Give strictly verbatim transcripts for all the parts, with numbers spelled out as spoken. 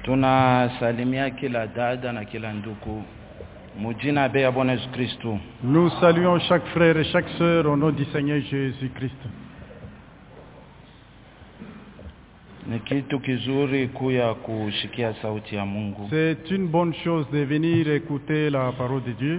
Tunasalimia kila dada na kila ndugu mujina be ya Bwana Yesu Kristo. Nous saluons chaque frère et chaque sœur au nom du Seigneur Jésus-Christ. Ni kitu kizuri kuya kushikia sauti ya Mungu. C'est une bonne chose de venir écouter la parole de Dieu.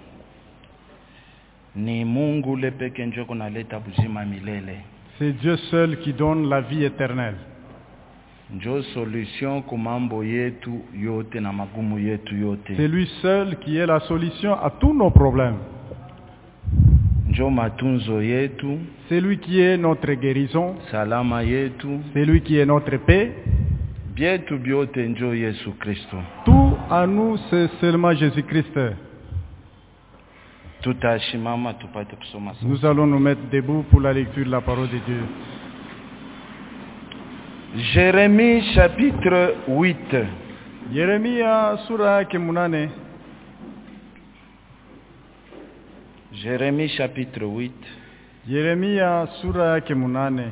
Ni Mungu le peke ndio kunaleta buzima milele. C'est Dieu seul qui donne la vie éternelle. Ndio solution kwa mambo yetu yote na magumu yetu yote. C'est lui seul qui est la solution à tous nos problèmes. Ndio matunzo yetu. C'est lui qui est notre guérison. Salama yetu. C'est lui qui est notre paix. Bietu biote ndio Yesu Kristo. Tout à nous c'est seulement Jésus-Christ. Tutashimama tupate kusoma. Nous allons nous mettre debout pour la lecture de la parole de Dieu. Jérémie chapitre huit. Yeremia sura yake munane. Jérémie chapitre huit. Yeremia sura yake munane.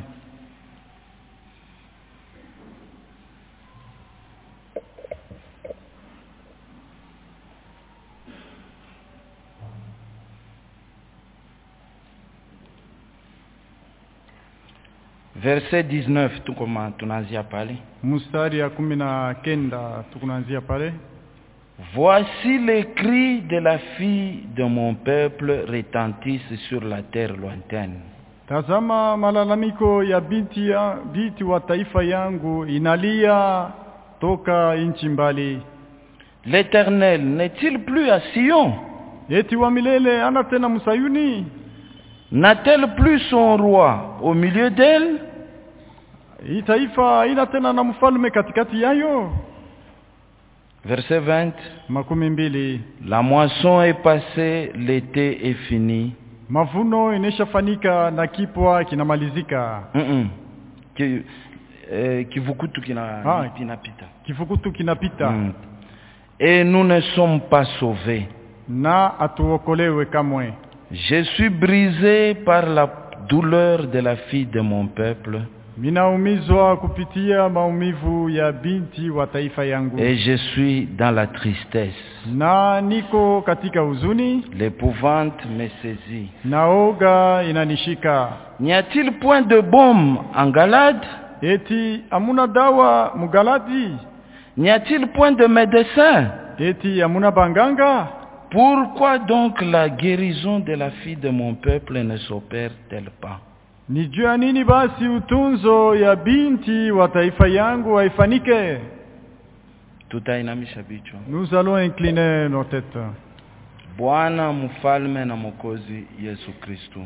Verset dix-neuf, tout comment tunaanzia pale. Mustari ya kumi na kenda tukunaanzia pale. Voici les cris de la fille de mon peuple retentissent sur la terre lointaine. Tazama malalamiko ya binti ya binti wa taifa yangu inalia toka nchi mbali. L'Éternel n'est-il plus à Sion? Eti wa milele ana tena Msayuni? N'a-t-elle plus son roi au milieu d'elle? Hii taifa ina tena na mfalme katikati yayo. Verset vingt. Makumi mbili. La moisson est passée, l'été est fini. Mavuno ineshafanyika na kipwa kinamalizika. Mm Ki eh, kivukutu kina ah, kinapita. Kivukutu kinapita. Mm. Et nous ne sommes pas sauvés. Na atuokolewe kamwe. Je suis brisé par la douleur de la fille de mon peuple. Minaumizwa kupitia maumivu ya binti wa taifa yangu. Et je suis dans la tristesse. Na niko katika huzuni. L'épouvante me saisit. Naoga inanishika. N'y a-t-il point de baume en Galade? Eti amuna dawa mugaladi? N'y a-t-il point de médecin? Eti amuna banganga? Pourquoi donc la guérison de la fille de mon peuple ne s'opère-t-elle pas? Ni jua nini basi utunzo ya binti wa taifa yangu haifanike? Tutainamisha vichwa. Nous allons incliner nos têtes. Bwana mfalme na mwokozi Yesu Kristo,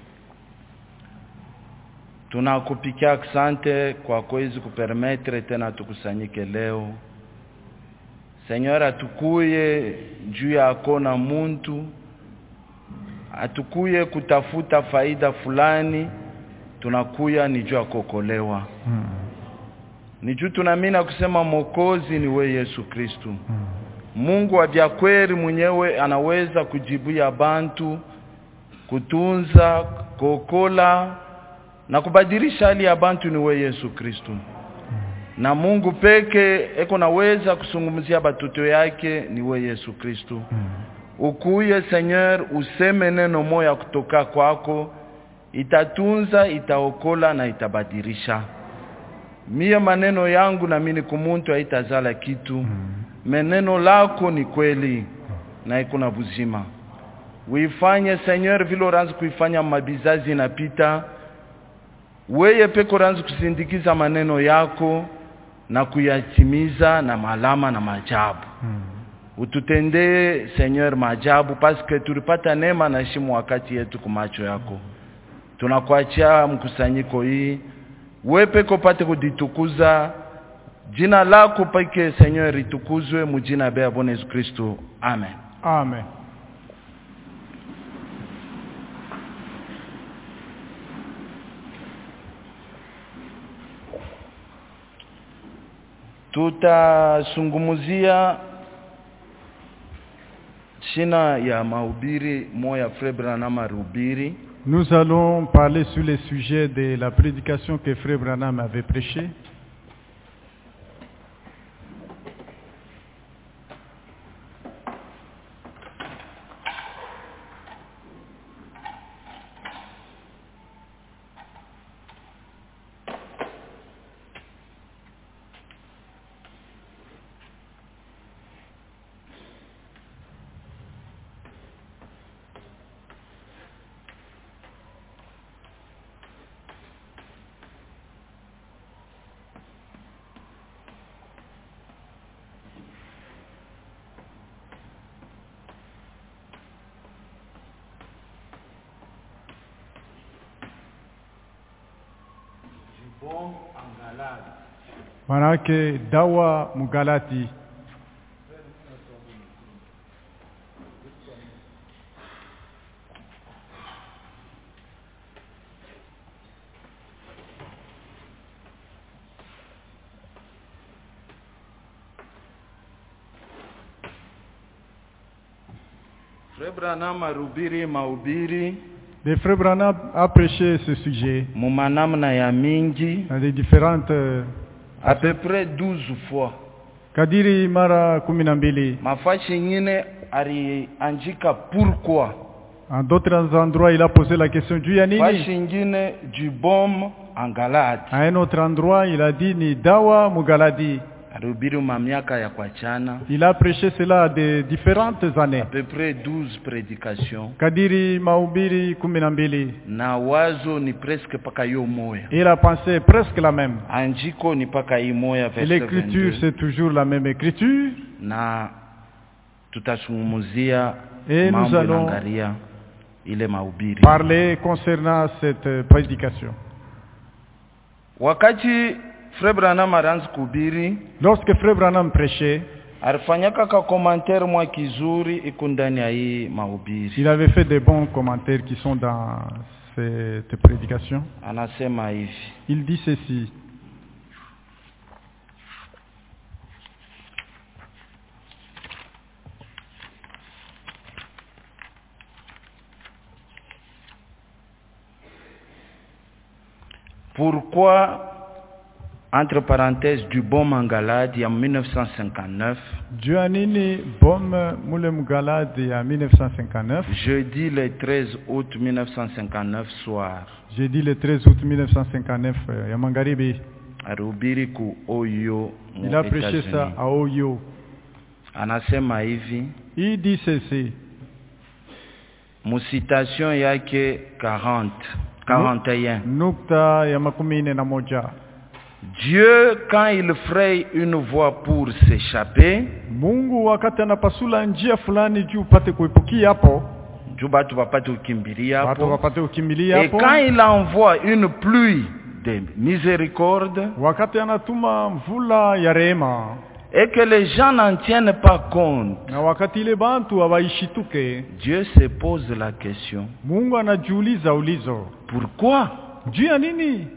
tunakupikia asante kwa kuweza kupermettre tena tukusanyike leo. Seigneur, atukuye juu yako na muntu, atukuye kutafuta faida fulani, tunakuya ni juu ya kuokolewa. Hmm. Ni juu tunaamini kusema mwokozi ni we Yesu Kristo. Hmm. Mungu wa vya kweli mwenyewe anaweza kujibuya bantu, kutunza, kuokola na kubadilisha hali ya bantu ni we Yesu Kristo. Na Mungu peke eko naweza kusungumzia batoto yake ni we Yesu Kristo. Mm. Ukuye Seigneur useme neno moya kutoka kwako, itatunza, itaokola na itabadilisha. Mie maneno yangu na mimi kumuntu haitazala kitu. Mm. Meneno lako ni kweli na iko na buzima. Uifanye Seigneur vile uranzi kuifanya mabizazi inapita. Weye peko uranzi kusindikiza maneno yako na kuyatimiza na malama na maajabu. Hmm. Ututendee Seigneur maajabu parce que tulipata neema na heshima wakati yetu kwa macho yako. Tunakuachia mkusanyiko hii. Wewe peko pate kuditukuza. Jina lako peke Seigneur litukuzwe mujina bea Bwana Yesu Kristo. Amen. Amen. Tutasungumuzia china ya mahubiri moya Frère Branham arubiri. Nous allons parler sur le sujet de la prédication que Frère Branham avait prêchée. Manake dawa Mugalati. Frère Branham arubiri mahubiri. Le frère Branham a prêché ce sujet Mumanamna ya mingi. dans les différentes À peu près douze fois. kadiri mara kumi na mbili. Mafashi nyingine aliandika pourquoi. En d'autres endroits, il a posé la question du ya nini. Fashi nyingine du baume en Galade. À un autre endroit, il a dit ni dawa Mugaladi. Arubiri mamiaka ya kwachana. Il a prêché cela de différentes années. À peu près douze prédications. Kadiri mahubiri kumi na mbili. Na wazo ni presque paka yo moya. Et la pensée est presque la même. Andiko ni paka i moya Et verset l'écriture, vingt-deux. c'est toujours la même écriture. Na tutazungumzia Et nous mambo allons inaangalia ile mahubiri. parler concernant cette euh, prédication. Wakati Frère Branham aranza kuhubiri, Lorsque Frère Branham prêchait, alifanyaka ka commentaire mwa kizuri iko ndani ya hii mahubiri. il avait fait des bons commentaires qui sont dans cette prédication. Anasema hivi: Il dit ceci. Pourquoi, entre parenthèses, du bon Mangalade en mille neuf cent cinquante-neuf, Giannini Bom Mulem Galad en mille neuf cent cinquante-neuf, jeudi le treize août mille neuf cent cinquante-neuf soir, jeudi le treize août mille neuf cent cinquante-neuf, euh, ya Mangaribi, arubiri ku Oyo mu il a prêché ça États-Unis. à Oyo. Anasema hivi, Il dit ceci. mu citation yake quarante, quarante et un. Nukta ya makumi nne na moja. Dieu, quand il fraye une voie pour s'échapper, Mungu wakati anapasula njia fulani juu upate kuepukia hapo, juu batu bapate ukimbilia watu hapo, wapate ukimbilia et hapo. quand il envoie une pluie de miséricorde, Wakati anatuma mvula ya rehema, et que les gens n'en tiennent pas compte, na wakati ile bantu hawaishituke, Dieu se pose la question, Mungu anajiuliza ulizo, pourquoi? juu ya nini?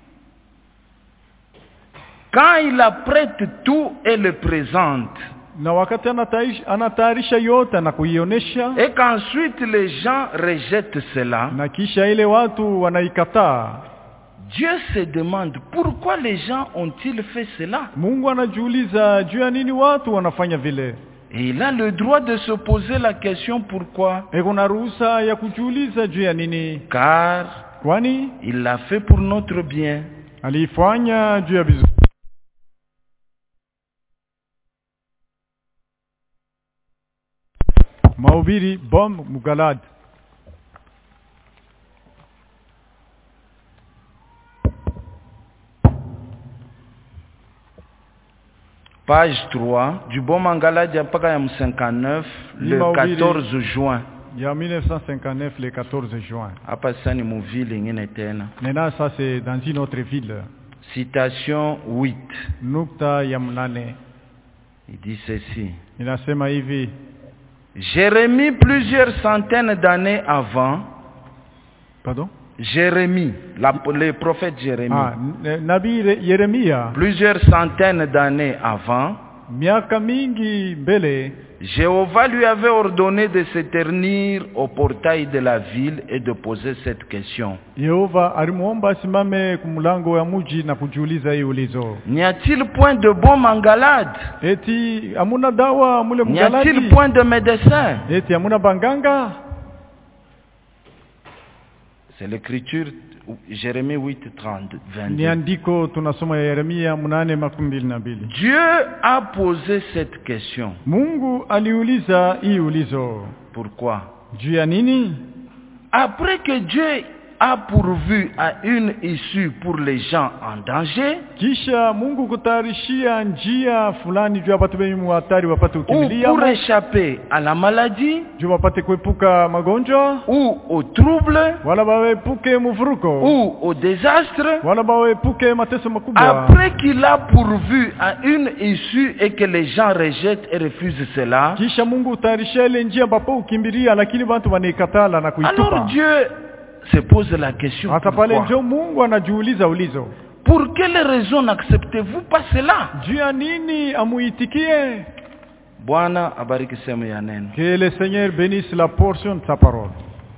Quand il apprête tout et le présente, Na wakati anataish- anatayarisha yote na kuionesha, et qu'ensuite les gens rejettent cela, na kisha ile watu wanaikataa, Dieu se demande pourquoi les gens ont-ils fait cela? Mungu anajiuliza juu ya nini watu wanafanya vile. Et il a le droit de se poser la question pourquoi? E, kuna ruhusa ya kujiuliza juu ya nini, Car kwani il l'a fait pour notre bien. aliifanya juu ya vizuri. Mahubiri Bom Mugalad. Page trois, du bon Mangalade mpaka ya cinquante-neuf, le Mahubiri. quatorze juin. Il y a mille neuf cent cinquante-neuf, le quatorze juin. Hapa sasa ni muvile ingine tena. Maintenant, ça c'est dans une autre ville. Citation huit. Nukta ya mnane. Il dit ceci. Inasema hivi. Jérémie, plusieurs centaines d'années avant, Pardon? Jérémie, la- le prophète Jérémie, Ah, n- Nabii Re- Yeremia, plusieurs centaines d'années avant, miaka mingi mbele, Jéhovah lui avait ordonné de se tenir au portail de la ville et de poser cette question. Yehova alimuomba asimame kumlango ya muji na kujiuliza hii ulizo. N'y a-t-il point de bon Mangalade? Eti hamuna dawa mule N'y a-t-il mgaladi? point de médecin? Eti hamuna banganga? C'est l'écriture, Jérémie huit, trente, Ni vingt-deux. andiko tunasoma ya Yeremia munane makumi mbili na mbili. Dieu a posé cette question. Mungu aliuliza hii ulizo. Pourquoi? Juu ya nini? Après que Dieu a pourvu à une issue pour les gens en danger, kisha Mungu kutayarishia njia fulani juu ya watu wenye hatari wapate ou kukimbilia, pour échapper à la maladie, juu wapate kuepuka magonjwa, ou au trouble, wala waepuke mvuruko, ou au désastre, wala waepuke mateso makubwa. après qu'il a pourvu à une issue et que les gens rejettent et refusent cela, Kisha Mungu utayarishia ile njia ambapo ukimbilia, lakini watu wanaikatala na kuitupa. alors Dieu se pose la question, Hata pale pourquoi? ndio Mungu anajiuliza ulizo. Pour quelle raison n'acceptez-vous pas cela? Juu ya nini amuitikie? Bwana abariki sehemu ya neno. Que le Seigneur bénisse la portion de sa parole.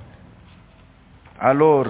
Alors,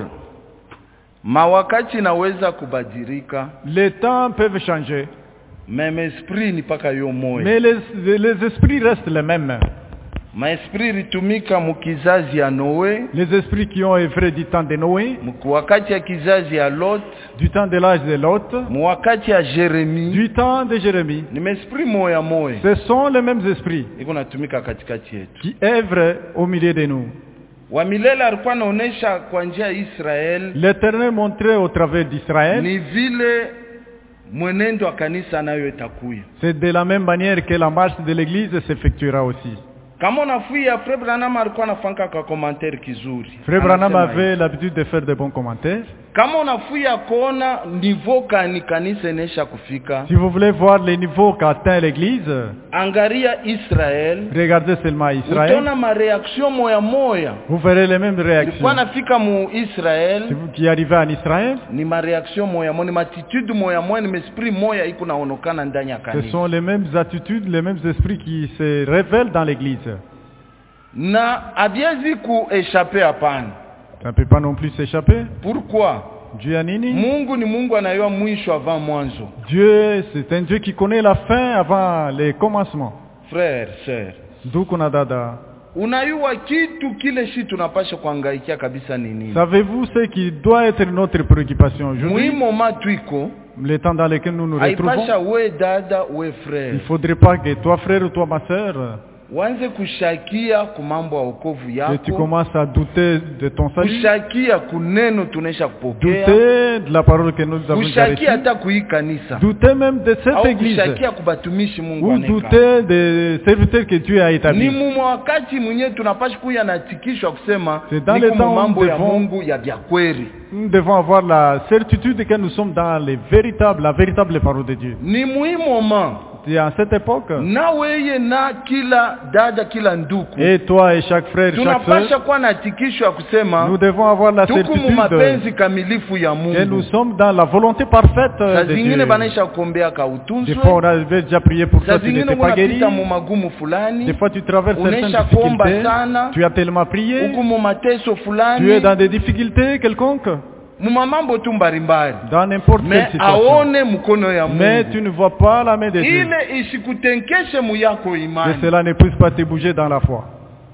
mawakati naweza kubadilika, Les temps peuvent changer, même esprit ni paka yo moyo. mais les, les esprits restent les mêmes. Maesprit ritumika mukizazi ya Noe, Les esprits qui ont œuvré du temps de Noé, wakati ya kizazi ya Lot, du temps de l'âge de Lot, wakati ya Jeremie, du temps de Jérémie. ni maesprit moya moya Ce sont les mêmes esprits iko natumika katikati yetu. qui œuvrent au milieu de nous. Wa milele alikuwa anaonesha kwa njia ya Israel L'Éternel montrait au travers d'Israël, ni vile mwenendo wa kanisa nayo itakuya. c'est de la même manière que la marche de l'Église s'effectuera aussi. Kama unafuia Frère Branham alikuwa anafanya kwa commentaire kizuri. Frère Branham Anasema avait hivi, l'habitude de faire de bons commentaires. kama unafuia kuona niveau kani kanisa inesha kufika, Si vous voulez voir les niveaux qu'a atteint l'Église, angaria Israel, regardez seulement Israël. utaona mareaction moya moya. Vous verrez les mêmes Ilikuwa réactions. nafika mu Si Israel, vous qui arrivez en Israël, ni mareaction moya moya, ni matitude moya moya, ni esprit moya iko naonekana ndani ya ce kanisa. sont les mêmes attitudes, les mêmes esprits qui se révèlent dans l'Église. Na abiezi kueshape hapana. Ça ne peut pas non plus s'échapper. Pourquoi? Dieu a nini? Mungu ni Mungu anayua mwisho avant mwanzo. Dieu, c'est un Dieu qui connaît la fin avant les commencements. Frère, sœur, D'où qu'on a dada. unayua kitu kile shi tunapasha kuangaikia kabisa ni nini? Savez-vous ce qui doit être notre préoccupation aujourd'hui? Muhimu matwiko, Le temps dans lequel nous nous retrouvons. haipasha we dada, we frère. Il ne faudrait pas que toi frère ou toi ma sœur, Wanze kushakia kumambo ya wokovu que tu yako, commences à douter de ton salut, kushakia kuneno tunesha kupokea, douter de la parole que nous avons déjà kushakia reçue, hata kui kanisa, douter même de cette au église, kushakia kubatumishi Mungu ou aneka. douter des serviteurs que Dieu a Ni établis. mumu wakati mwenye tunapasha kuya na tikishwa kusema C'est dans niko le temps mu mambo où ya devons- Mungu ya vya kweli. Nous devons avoir la certitude que nous sommes dans les véritables, la véritable parole de Dieu. Ni muhimu moment Et à cette époque, na weye na kila dada kila nduku et toi et chaque frère, chaque tunapasha sœur, kuwa na tikishwa kusema nous devons avoir la tuku mu certitude mapenzi kamilifu ya que nous Mungu. sommes dans la volonté parfaite Saa de zingine Dieu. banaisha kuombea ka Des utunzwe, fois, on avait déjà prié pour saa toi, tu zingine n'étais pas guéri. unapita mu magumu Des fulani, fois, tu traverses certaines unaisha kuomba difficultés. sana, Tu as tellement prié. huku mu mateso Tu es fulani, dans des difficultés quelconques, mu mamambo tu mbalimbali, dans n'importe me quelle situation. aone mkono ya Mais Mungu tu ne vois pas la main de Dieu. ile isikutenkeshe mu yako Que imani. cela ne puisse pas te bouger dans la foi.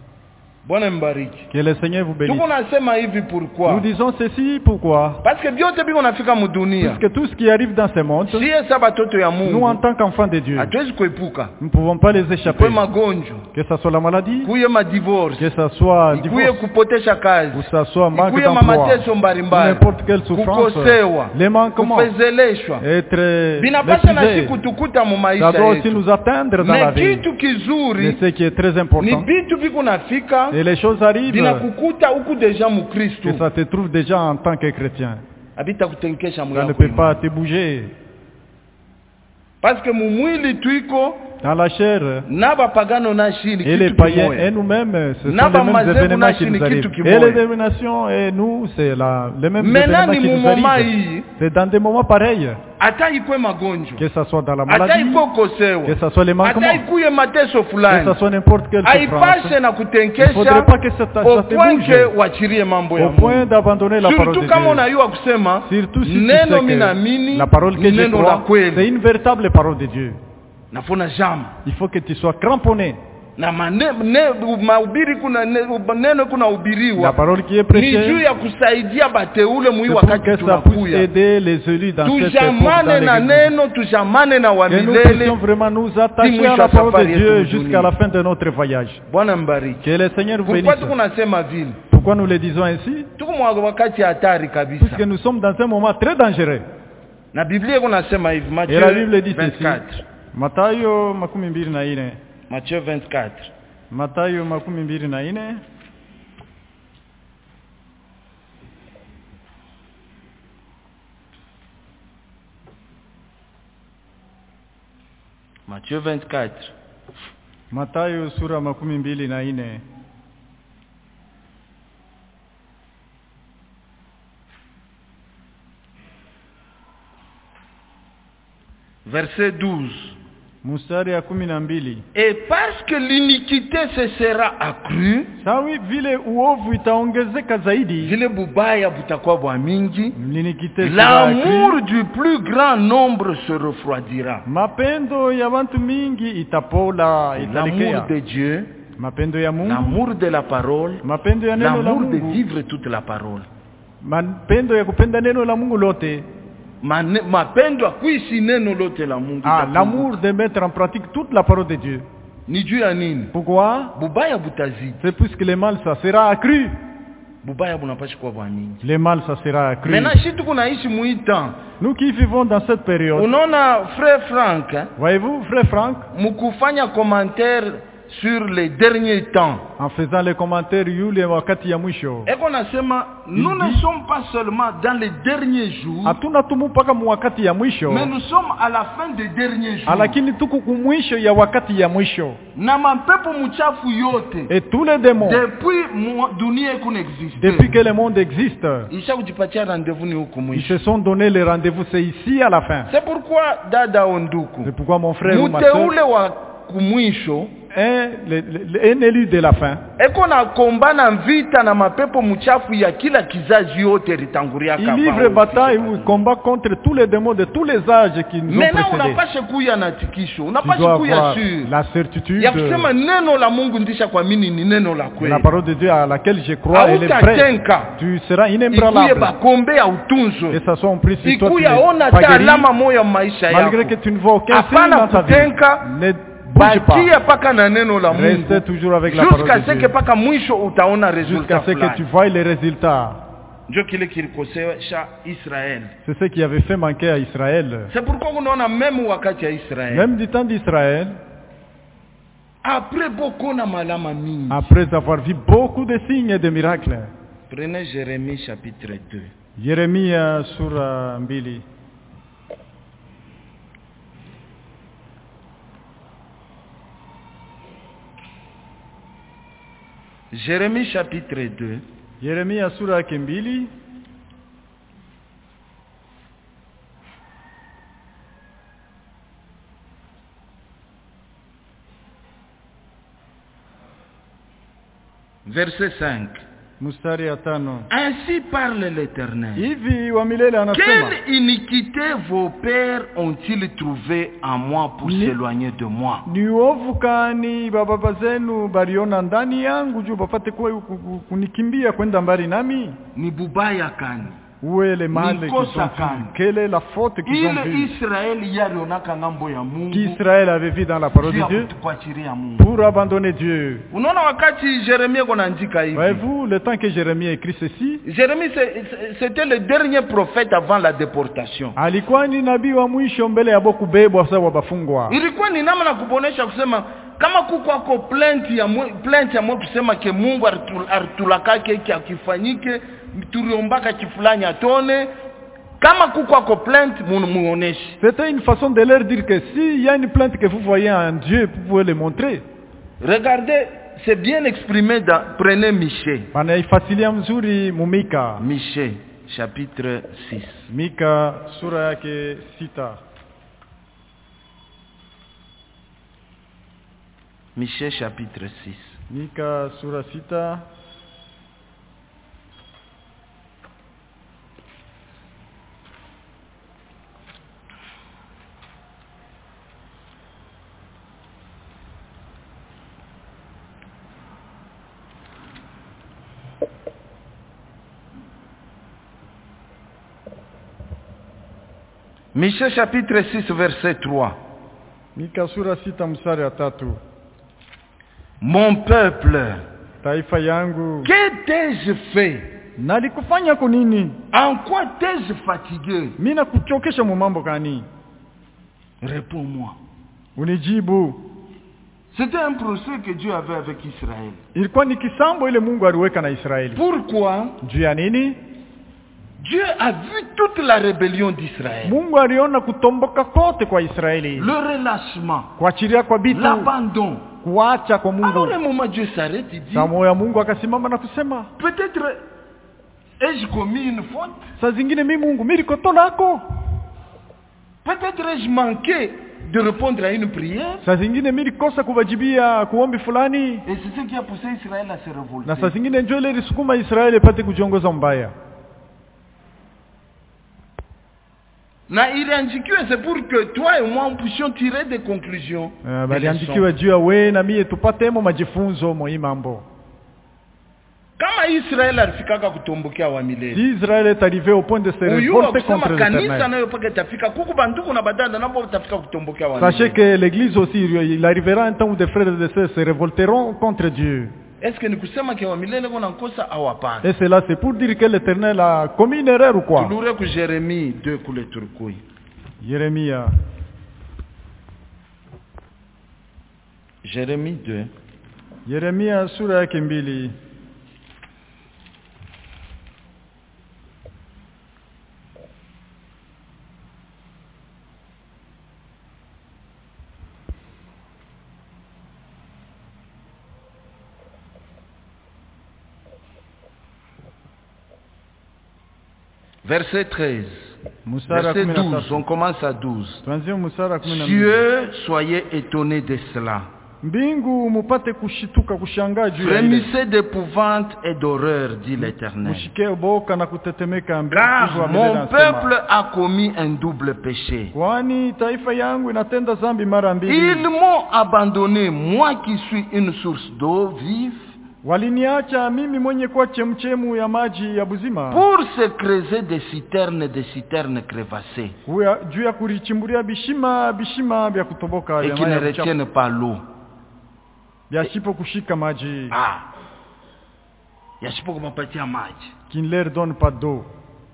Bwana mbariki. Que le Seigneur vous bénisse. Tuko nasema hivi pourquoi? Nous disons ceci, pourquoi? Parce que vyote biko nafika mu dunia. Puisque tout ce qui arrive dans ce monde, Sie sa batoto ya nous en Mungu tant qu'enfants de Dieu, hatuwezi kuepuka. nous ne pouvons pas les échapper. Kwe magonjwa, Que ce soit la maladie, kuye madivorce, que ce soit ikuye divorce, kupotesha kazi, ou ce soit manque ikuye d'emploi, mamateso mbalimbali, n'importe quelle souffrance, kukosewa, les manquements, kufezeleshwa, être binapasha na méprisé. siku tukuta mu Ça maisha doit aussi yetu. nous atteindre dans la Mais vie. kitu Mais kizuri ce qui est très ni important, vitu viko nafika et les choses arrivent, vinakukuta huku deja mu Kristo, que ça te trouve déjà en tant que chrétien. habita kutenkesha Ça ne moyo peut wako. pas te bouger. Parce que mu mwili tuiko Dans la chair, na bapagano na shini et les kitu païens et kimoya. nous-mêmes, ce sont Na les mêmes bamazebu événements na qui shini nous arrivent. kitu Et kimoya. les dénominations et nous, c'est la, les mêmes Maintenant événements ni qui mu nous moment arrivent. hii C'est dans des moments pareils, hata ikwe magonjwa, que ce soit dans la hata maladie, iko kosewa, que ce soit les manquements, hata ikuye mateso que fulani, ce soit n'importe quelle souffrance, haipashe na il ne kutenkesha faudrait pas que ça, ça au te point bouge, que wachirie mambo ya au point Mungu. d'abandonner la parole de Surtout kama Dieu. unayua kusema Surtout si tu neno sais que minamini la parole que je neno la crois, c'est kweli, une véritable parole de Dieu. nafuna jama Il faut que tu sois cramponné. Na mahubiri kuna neno kuna hubiriwa. La parole qui est prêchée. Ni juu ya kusaidia bateule mwi C'est wakati pour que ça puisse tunakuya. aider les élus dans cette époque Tujamane na dans neno, tujamane na wa que nous milele. puissions vraiment nous attacher Mwisho à la wa parole safari de yetu Dieu duniani. jusqu'à la fin de notre voyage. Bwana mbariki. Que le Seigneur vous Pourquoi bénisse. tunasema vile? Pourquoi nous le disons ainsi? Tuko mwa wakati hatari kabisa. Puisque nous sommes dans un moment très dangereux. Na Biblia kunasema hivi, Et la Bible Matthieu dit ceci. vingt-quatre. Matayo makumi mbili na ine. Matthieu vingt-quatre. Matayo makumi mbili na ine. Matthieu vingt-quatre. Matayo sura makumi mbili na ine. Verset douze. Mstari ya kumi na mbili. Et parce que l'iniquité se sera accrue, Sawi vile uovu itaongezeka zaidi, vile bubaya butakuwa bwa mingi, l'iniquité sera accrue. l'amour du plus grand nombre se refroidira. Mapendo ya watu mingi itapola, L'amour italekea. de Dieu, Mapendo ya Mungu, l'amour de la parole, mapendo ya neno la l'amour de Mungu, vivre toute la parole. mapendo ya kupenda neno la Mungu lote. Mane- Mapendo ya kuishi neno lote la Mungu. Ah, itapunguka. l'amour de mettre en pratique toute la parole de Dieu. Ni juu ya nini? Pourquoi? Bubaya butazidi. C'est puisque le mal ça sera accru. Bubaya bunapashi kuwa bwa mingi. Le mal ça sera accru. Maintenant si tuko naishi muita. Nous qui vivons dans cette période, Unaona frère Frank, hein, voyez-vous, frère Franck, mukufanya commentaire sur les derniers temps. en faisant les commentaires yule wakati ya mwisho, Eko nasema nous ne sommes pas seulement dans les derniers jours, hatuna tumu mpaka mu wakati ya mwisho, mais nous sommes à la fin des derniers jours. lakini tuko kumwisho ya wakati ya mwisho. Na mapepo mchafu yote Et tous les démons, depuis mu- dunia iko existe. depuis que le monde existe, Isha kujipatia rendez-vous ni huku ils mwisho. se sont donné les rendez-vous, c'est ici à la fin. C'est pourquoi dada onduku, C'est pourquoi mon frère ou ma soeur, muteule wa kumwisho un, le- le- un élu de la fin, eko na kombana vita na mapepo mchafu ya kila kizazi yote litangulia il kama. livre bataille ou il combat contre tous les démons de tous les âges qui nous ont Maintenant précédés. unapashe kuya na tikisho, Tu unapashe dois kuya avoir sur la certitude ya kusema neno la Mungu ndisha kwa mini ni neno la de kweli. la parole de Dieu à laquelle je crois, elle est vraie. Hautatenka. Tu seras Ikuye inébranlable. bakombe ya utunzo. Et ça soit en plus si toi tu Ikuya n'es ona pas ta guéri, alama moya maisha malgré yako. que tu ne vois aucun signe Hapana dans ta vie. kutenka, Ne bouge bakia pas. paka na neno la Mungu. Reste toujours avec la parole Jusqu'à de ce que Dieu. paka mwisho utaona Jusqu'à resultat ce que tu fulani. vois les résultats. Ndio kile kilikosesha Israel. C'est ce qui avait fait manquer à Israël. C'est pourquoi unaona même wakati ya Israel. Même du temps d'Israël, Après beaucoup na malama mingi. après avoir vu beaucoup de signes et de miracles. Prenez Jérémie chapitre deux. Yeremia sura mbili. Jérémie chapitre deux. Yeremia sura yake mbili. Verset cinq. Mstari ya tano. Ainsi parle l'Éternel. Hivi wa milele anasema, Quelle iniquité vos pères ont-ils trouvé en moi pour Ni- s'éloigner de moi? ni uovu kani baba zenu baliona ndani yangu juu bapate kuwa ku- ku- kunikimbia kwenda mbali nami? Ni bubaya kani. Où est le mal Ni qu'ils kosa ont kani. vu? Quelle est la faute qu'ils ont Ile vue? Israel yalionaka ngambo ya Mungu. Qu'Israël avait vu dans la parole juu de ya Dieu kutuachilia Mungu. pour abandonner Dieu. Unaona wakati Jeremia konaandika hivi. Voyez-vous, le temps que Jérémie a écrit ceci, Jérémie c'est- c'était le dernier prophète avant la déportation. alikuwa ni nabii wa mwisho mbele ya boku bebwa sawa bafungwa. Ilikuwa ni namna ya kubonesha kusema kama kukwako plenty ya mwe, plenty ya mwe kusema ke Mungu aritul- aritulakake ki akifanyike tuliombaka kifulani atone kama kukwako plenty mu- muoneshe. C'était une façon de leur dire que s'il y a une plainte que vous voyez en Dieu, vous pouvez le montrer. Regardez, c'est bien exprimé dans prenez Michée. Wanaifasilia mzuri mumika. Michée chapitre six. Mika sura yake sita. Michée chapitre six. Mika sura sita. Michée chapitre six verset trois. Mika sura sita mstari wa tatu. Mon peuple, Taifa yangu, que t'ai-je fait? nalikufanya kunini? En quoi t'ai-je fatigué? Mimi nakuchokesha mu mambo gani? Réponds-moi. Unijibu. C'était un procès que Dieu avait avec Israël. Ilikuwa ni kisambo ile Mungu aliweka na Israeli. Pourquoi? Juu ya nini? Dieu a vu toute la rébellion d'Israël. Mungu aliona kutomboka kote kwa Israeli. Le relâchement. Kuachilia kwa bitu. L'abandon. Kuacha kwa Mungu. Alors, un moment, Dieu s'arrête, il dit, Samoyo ya Mungu akasimama na kusema, peut-être ai-je commis une faute? saa zingine mimi Mungu, mimi niko lako. Peut-être ai-je manqué de répondre à une prière? Saa zingine mimi nikosa kuwajibia kuombi fulani. Et c'est ce qui a poussé Israël à se révolter. Na saa zingine njoo ile ilisukuma Israeli ipate kujiongoza mbaya. Na iliandikiwa, c'est pour que toi et moi on puissions tirer des conclusions. Uh, baliandikiwa juu ya wewe na mimi tupate mo majifunzo mo hii mambo. Kama Israël alifikaka kutombokia wa milele. Si Israël est arrivé au point de se révolter contre l'Éternel. Kanisa nayo paka tafika kuku banduku na badanda nabo tafika kutombokia wa milele. Sachez que l'église aussi, il arrivera un temps où des frères et des sœurs se révolteront contre Dieu. Est-ce que ni kusema kwa milele kuna nkosa au hapana? Et cela c'est pour dire que l'Éternel a commis une erreur ou quoi? Tulure ku Jérémie deux kule turkui. Yeremia. Jérémie deux. Yeremia sura yake mbili. Verset treize. Verset douze, on commence à douze. Cieux, soyez étonnés de cela. Mbingu mupate kushituka kushangaa juu ya ile. Frémissez d'épouvante et d'horreur, dit l'Éternel. Mushike boka na kutetemeka mbingu. Car mon peuple a commis un double péché. Kwani taifa yangu inatenda dhambi mara mbili. Ils m'ont abandonné, moi qui suis une source d'eau vive. Waliniacha mimi mwenye kuwa chemchemu ya maji ya buzima. Pour se creuser des citernes, des citernes crevassées. Juu ya kurichimbulia bishima bishima vya kutoboka. Et qui ne retiennent pas l'eau. Yasipo kushika maji. Ah. Yasipo kumpatia maji. Qui ne leur donne pas d'eau.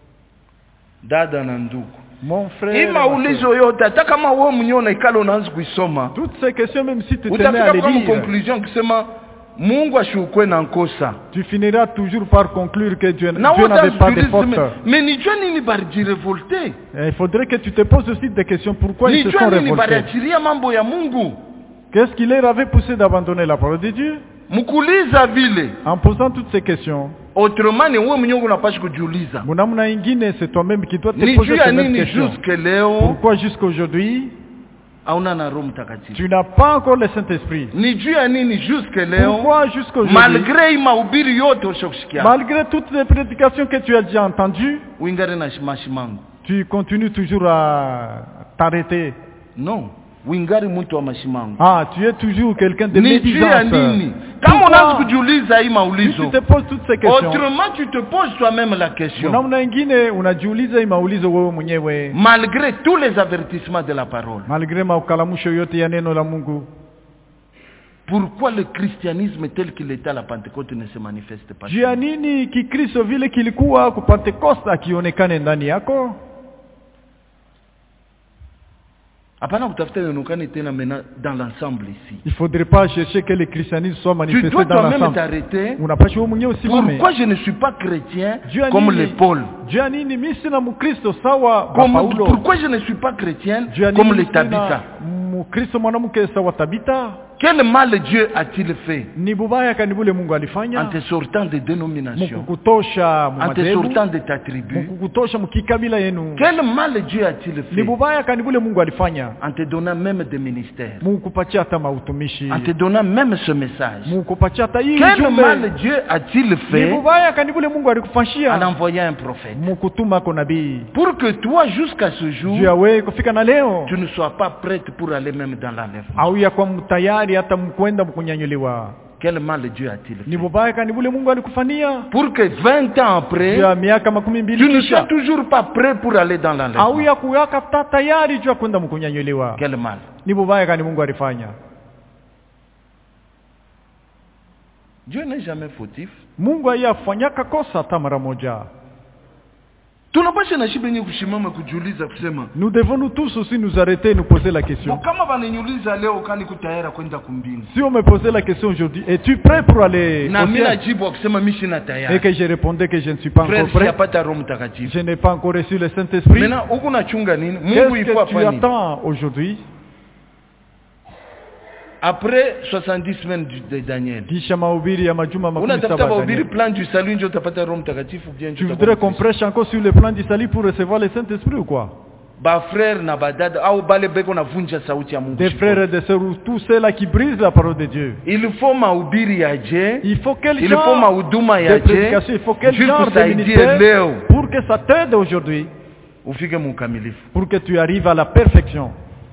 Dada na ndugu. Mon frère. Ima ulizo yote hata kama wewe mwenyewe unaikala unaanza kuisoma. Toutes ces questions même si tu te mets à les lire. Utafika kwa conclusion kusema Mungu ashukwe na nkosa. Tu finiras toujours par conclure que Dieu, Dieu n'avait pas de faute. Mais ni Dieu ni bari révolté. Il faudrait que tu te poses aussi des questions. Pourquoi ils se sont révoltés? Mambo ya Mungu. Qu'est-ce qui leur avait poussé d'abandonner la parole de Dieu? Mukuliza vile. En posant toutes ces questions. Autrement ni wewe mwenyewe unapaswa kujiuliza. Munamna ingine c'est toi-même qui dois te poser ces mêmes questions. Pourquoi jusqu'aujourd'hui tu n'as pas encore le Saint-Esprit? Pourquoi jusqu'aujourd'hui? Malgré Malgré toutes les prédications que tu as déjà entendues, tu continues toujours à t'arrêter. Non. Ah, tu es toujours quelqu'un de médisant. Comme on a kujiuliza hii maulizo. Si tu te poses toutes ces questions. Autrement tu te poses toi-même la question. Unajiuliza hii maulizo wewe mwenyewe. Malgré tous les avertissements de la parole. Malgré maukalamusho yote ya neno la Mungu. Pourquoi le christianisme tel qu'il était à la Pentecôte ne se manifeste pas? Jia nini kikristo vile kilikuwa ku Pentecoste akionekane ndani yako? Dans l'ensemble ici. Il faudrait pas chercher que le christianisme soit manifesté dans l'ensemble. Tu dois toi-même t'arrêter. Pourquoi je ne suis pas chrétien comme les Paul? Pourquoi je ne suis pas chrétien comme les Tabitha? Quel mal Dieu a-t-il fait en te sortant des dénominations, en te sortant de ta tribu? Quel mal Dieu a-t-il fait en te donnant même des ministères, en te donnant même ce message? Quel mal Dieu a-t-il fait en envoyant un prophète pour que toi jusqu'à ce jour tu ne sois pas prête pour aller même dans l'enlèvement? Quel mal Dieu a-t-il fait? Ni bubaya gani bule Mungu alikufanyia? Pour que vingt ans après, ya miaka makumi mbili tu ne sois toujours pas prêt pour aller dans l'enlèvement. Au ya kuyaka tayari jua kwenda mkunyanyuliwa. Quel mal? Ni bubaya gani Mungu alifanya? Dieu n'est jamais fautif. Mungu hayafanyaka kosa hata mara moja. Tunapasha na shibenye kushimama kujiuliza kusema. Nous devons nous tous aussi nous arrêter et nous poser la question. Kama bananiuliza leo kani kutayara kwenda kumbingu. Si on me posait la question aujourd'hui, es-tu prêt pour aller na mimi najibu kusema mimi sina tayari. Et que je répondais que je ne suis pas Frère, encore prêt. Frère, Roho Mtakatifu. Je n'ai pas encore reçu le Saint-Esprit. Maintenant, uko nachunga nini? Mungu ifua tu attends aujourd'hui? Après soixante-dix semaines de Daniel. Kisha mahubiri ya majuma makumi saba Unatafuta mahubiri plan du salut ndio utapata Roho Mtakatifu bien. Tu voudrais qu'on prêche encore sur le plan du salut pour recevoir le Saint-Esprit ou quoi? Ba frère na badada au bale beko na vunja sauti ya Mungu. Des frères et des sœurs, tous ceux-là qui brisent la parole de Dieu. Il faut mahubiri ya je. Il faut quel Il faut mahuduma ya je. Il faut quel genre de ministère pour que ça t'aide aujourd'hui. Ufike mkamilifu. Pour que tu arrives à la perfection.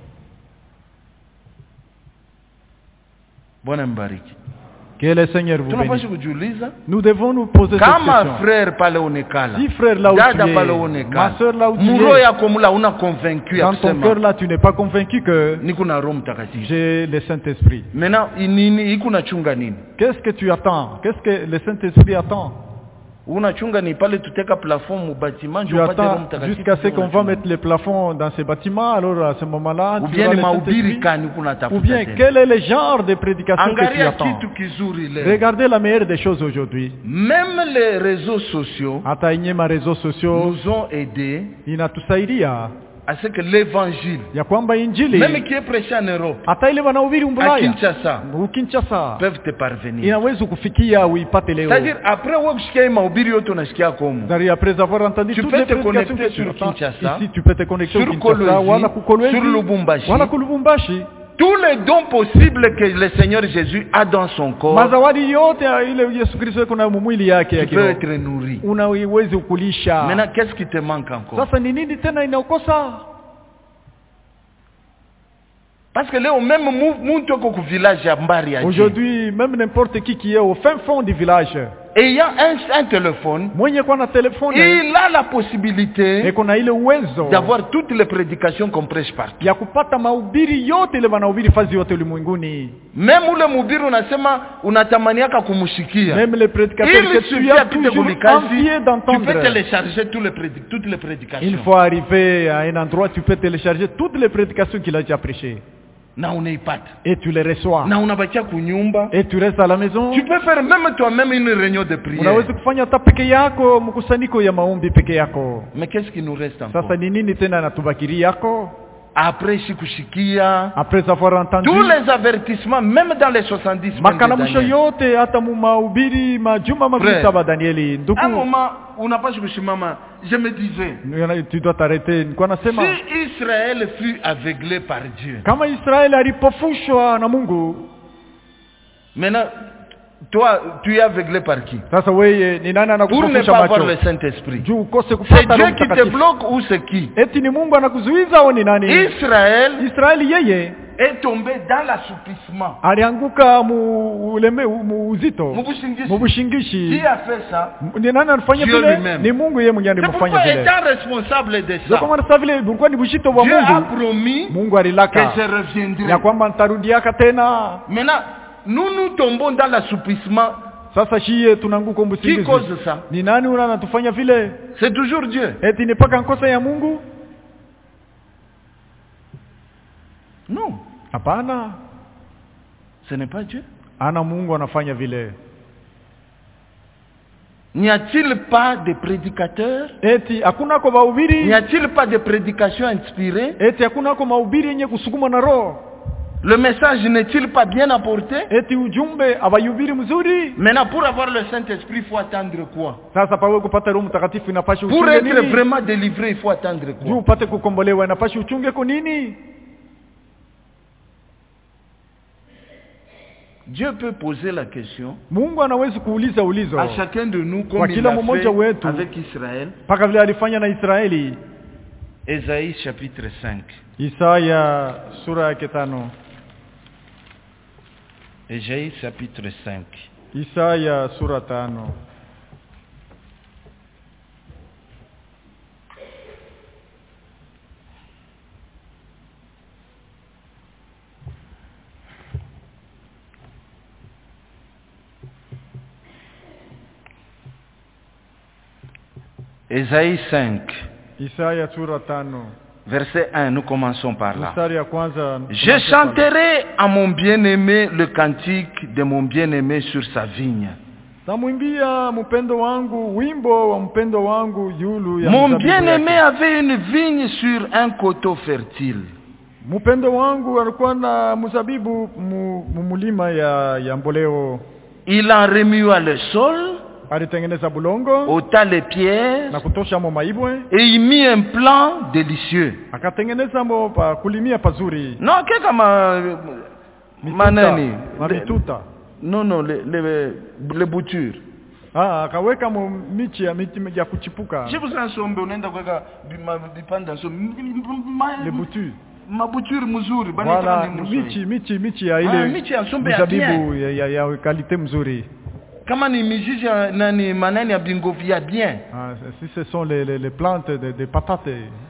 Bwana mbariki. Que le Seigneur vous bénisse. Nous devons nous poser cette question. Kama frère pale onekala. Si frère là où dada tu es, pale onekala. ma sœur là où tu Muro es, ya komula una convaincu dans ton cœur là tu n'es pas convaincu que niko na Roho Mtakatifu. J'ai le Saint-Esprit. Maintenant nini iko na chunga nini? Qu'est-ce que tu attends? Qu'est-ce que le Saint-Esprit attend? Unachunga ni pale tuteka plafond mu bâtiment tu attends jusqu'à ce qu'on va mettre les plafonds dans ces bâtiments, alors à ce moment-là ou bien mahubiri kani kuna tafuta ou bien quel est le genre de prédication que tu attends? Regardez la meilleure des choses aujourd'hui. Même les réseaux sociaux hata inyema réseaux sociaux nous ont aidé inatusaidia à ce que l'évangile ya kwamba injili même qui est prêché en Europe hata ile wanahubiri à Ulaya Kinshasa u Kinshasa peuvent te parvenir. Inaweza kufikia uipate leo. C'est-à-dire après wewe kusikia mahubiri yote unasikia komo. Dari après avoir entendu tu toutes peux les te prédications connecter sur Kinshasa. Ici tu peux te connecter sur Kinshasa wala ku Kolwezi sur Lubumbashi wala ku Lubumbashi. Tous les dons possibles que le Seigneur Jésus a dans son corps. Mazawadi yote ile Yesu Kristo kuna mwili yake ya kiroho. Tu peux être nourri. Unaweza kulisha. Maintenant qu'est-ce qui te manque encore? Sasa ni nini tena inaokosa? Parce que là, même mon village à Mbari. Aujourd'hui, même n'importe qui qui est au fin fond du village, ayant un, un téléphone, téléphone, il a la possibilité d'avoir toutes les prédications qu'on prêche partout. Même les prédicateurs que tu as toujours envie d'entendre. Tu peux télécharger toutes les, prédic toutes les prédications. Il faut arriver à un endroit, tu peux télécharger toutes les prédications qu'il a déjà prêchées. Et tu les reçois. Et tu restes à la maison. Tu peux faire même toi-même une réunion de prière. Mais qu'est-ce qui nous reste encore? Après Shikushikia, après avoir entendu tous les avertissements, même dans les soixante-dix semaines de Daniel. À un moment, on n'a pas Shikushimama, je me disais, tu dois t'arrêter. Si Israël fut aveuglé par Dieu, maintenant, toi, tu es aveuglé par qui? Pour ne pas avoir le Saint-Esprit. C'est Dieu qui te bloque ou c'est qui? Israël est tombé dans l'assouplissement. Qui a fait ça? Dieu lui-même. C'est pourquoi étant responsable de ça, Dieu a promis que je reviendrai. Maintenant, nous nous tombons dans l'assouplissement. Qui cause ça? C'est toujours Dieu. Non. Hapana. Ce n'est pas Dieu. Ana Mungu anafanya vile. N'y a-t-il pas de prédicateurs? Eti hakuna kwa mahubiri? N'y a-t-il pas de prédications inspirées? Eti hakuna kwa mahubiri yenye kusukuma na roho? Le message n'est-il pas bien apporté? Eti ujumbe abayubiri mzuri? Maintenant pour avoir le Saint-Esprit, il faut attendre quoi? Sasa pawe kupata Roho Mtakatifu inapaswa uchunge nini? Pour être vraiment délivré, il faut attendre quoi? Juu upate kukombolewa inapaswa uchunge kwa nini? Dieu peut poser la question Mungu anaweza kuuliza ulizo à chacun de nous comme il a fait avec Israël. Paka vile alifanya na Israeli. Ésaïe chapitre cinq. Isaya sura ya tano. Ésaïe chapitre cinq. Isaya sura tano. Ésaïe cinq. Isaya sura tano. Verset un, nous commençons par là. Mstari ya kwanza. Je chanterai à mon bien-aimé le cantique de mon bien-aimé sur sa vigne. Tamwimbia mpendo wangu wimbo wa mpendo wangu yulu ya Mon mzabibu bien-aimé yake. avait une vigne sur un coteau fertile. Mpendo wangu alikuwa na mzabibu mu, mu mulima ya, ya mboleo. Il en remua le sol, Alitengeneza bulongo ôta les pierres na kutosha mo maibwe, et il mit un plan délicieux. akatengeneza mo pa kulimia pazuri. Non, que comme Mituta, manani. mituta. Non, non, les, les, les boutures. Ah, akaweka mo michi ya miti ya kuchipuka. Je vous en sombe, unaenda kuweka vipanda so Les boutures. mabuturi mzuri bana Voilà, kama ni mzuri. michi michi michi ya ile. Ah, michi ya sombe ya mzabibu bien. ya, ya, ya kalite mzuri. Kama ni mijiji ya nani manani ya bingovi ya bien. Ah, si ce sont les, les, les plantes de, de patates.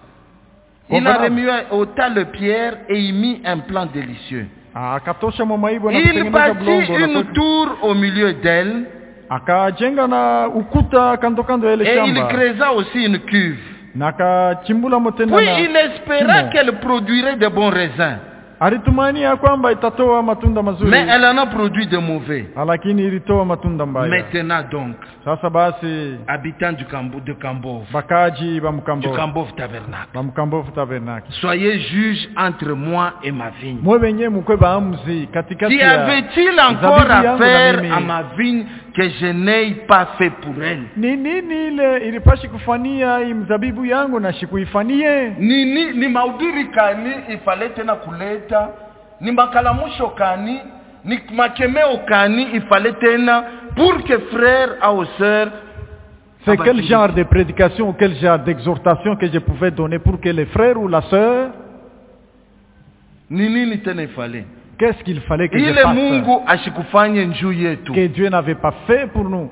Il a remué ôta le pierre et il mit un plan délicieux. Ah, akatosha mo maibwe na Il kutengeneza bâtit bulongo. une tour au milieu d'elle Akajenga na ukuta kando kando ya ile et il shamba. creusa aussi une cuve. Na akachimbula mo tena Puis na il espéra shimo. qu'elle produirait de bons raisins. Alitumania kwamba itatoa matunda mazuri. Mais elle en a produit de mauvais. Lakini ilitoa matunda mbaya. Maintenant donc, Sasa basi habitants du Cambo, de Cambove, bakaji ba du mkambo Cambove Tabernacle, ba mkambo tabernacle. soyez juges entre moi et ma vigne. Mwe wenyewe mkwe baamuzi katikati Qu'y ya avait-il encore zabibu à yangu na faire mimi. à ma vigne que je n'ai pas fait pour elle? Ni nini ile ilipashi kufania hii mzabibu yangu na sikuifanie? Ni, ni, ni mahubiri kani ifale tena kuleta? Ni makalamusho kani? Ni makemeo kani ifale tena pour que frères et sœurs? C'est quel genre de prédication ou quel genre d'exhortation que je pouvais donner pour que les frères ou la sœur, Ni nini tena ifale? qu'est-ce qu'il fallait que je Ile fasse Mungu ashikufanye njuu yetu. que Dieu n'avait pas fait pour nous?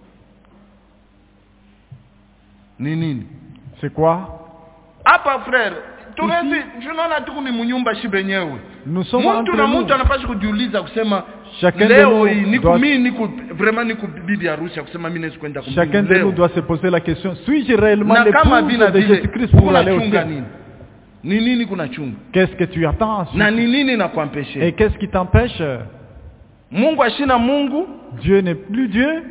Ni nini? C'est quoi? Hapa frère, tunawezi tunaona tu ni mnyumba shi benyewe. Nous sommes Mtu entre na nous. mtu anapaswa kujiuliza kusema Chacun de leo nous hii niko doit- mimi niko vraiment niko bibi harusi kusema mimi naweza kwenda kumjua Chacun de leo. nous doit se poser la question, suis-je réellement Na kama vile l'épouse de vile Jésus-Christ pour aller au kunachunga ciel? nini? Ni nini kunachunga? Qu'est-ce que tu attends ensuite? Na ni nini Et nakuampeshe? qu'est-ce qui t'empêche? Mungu ashina Mungu Dieu n'est plus Dieu.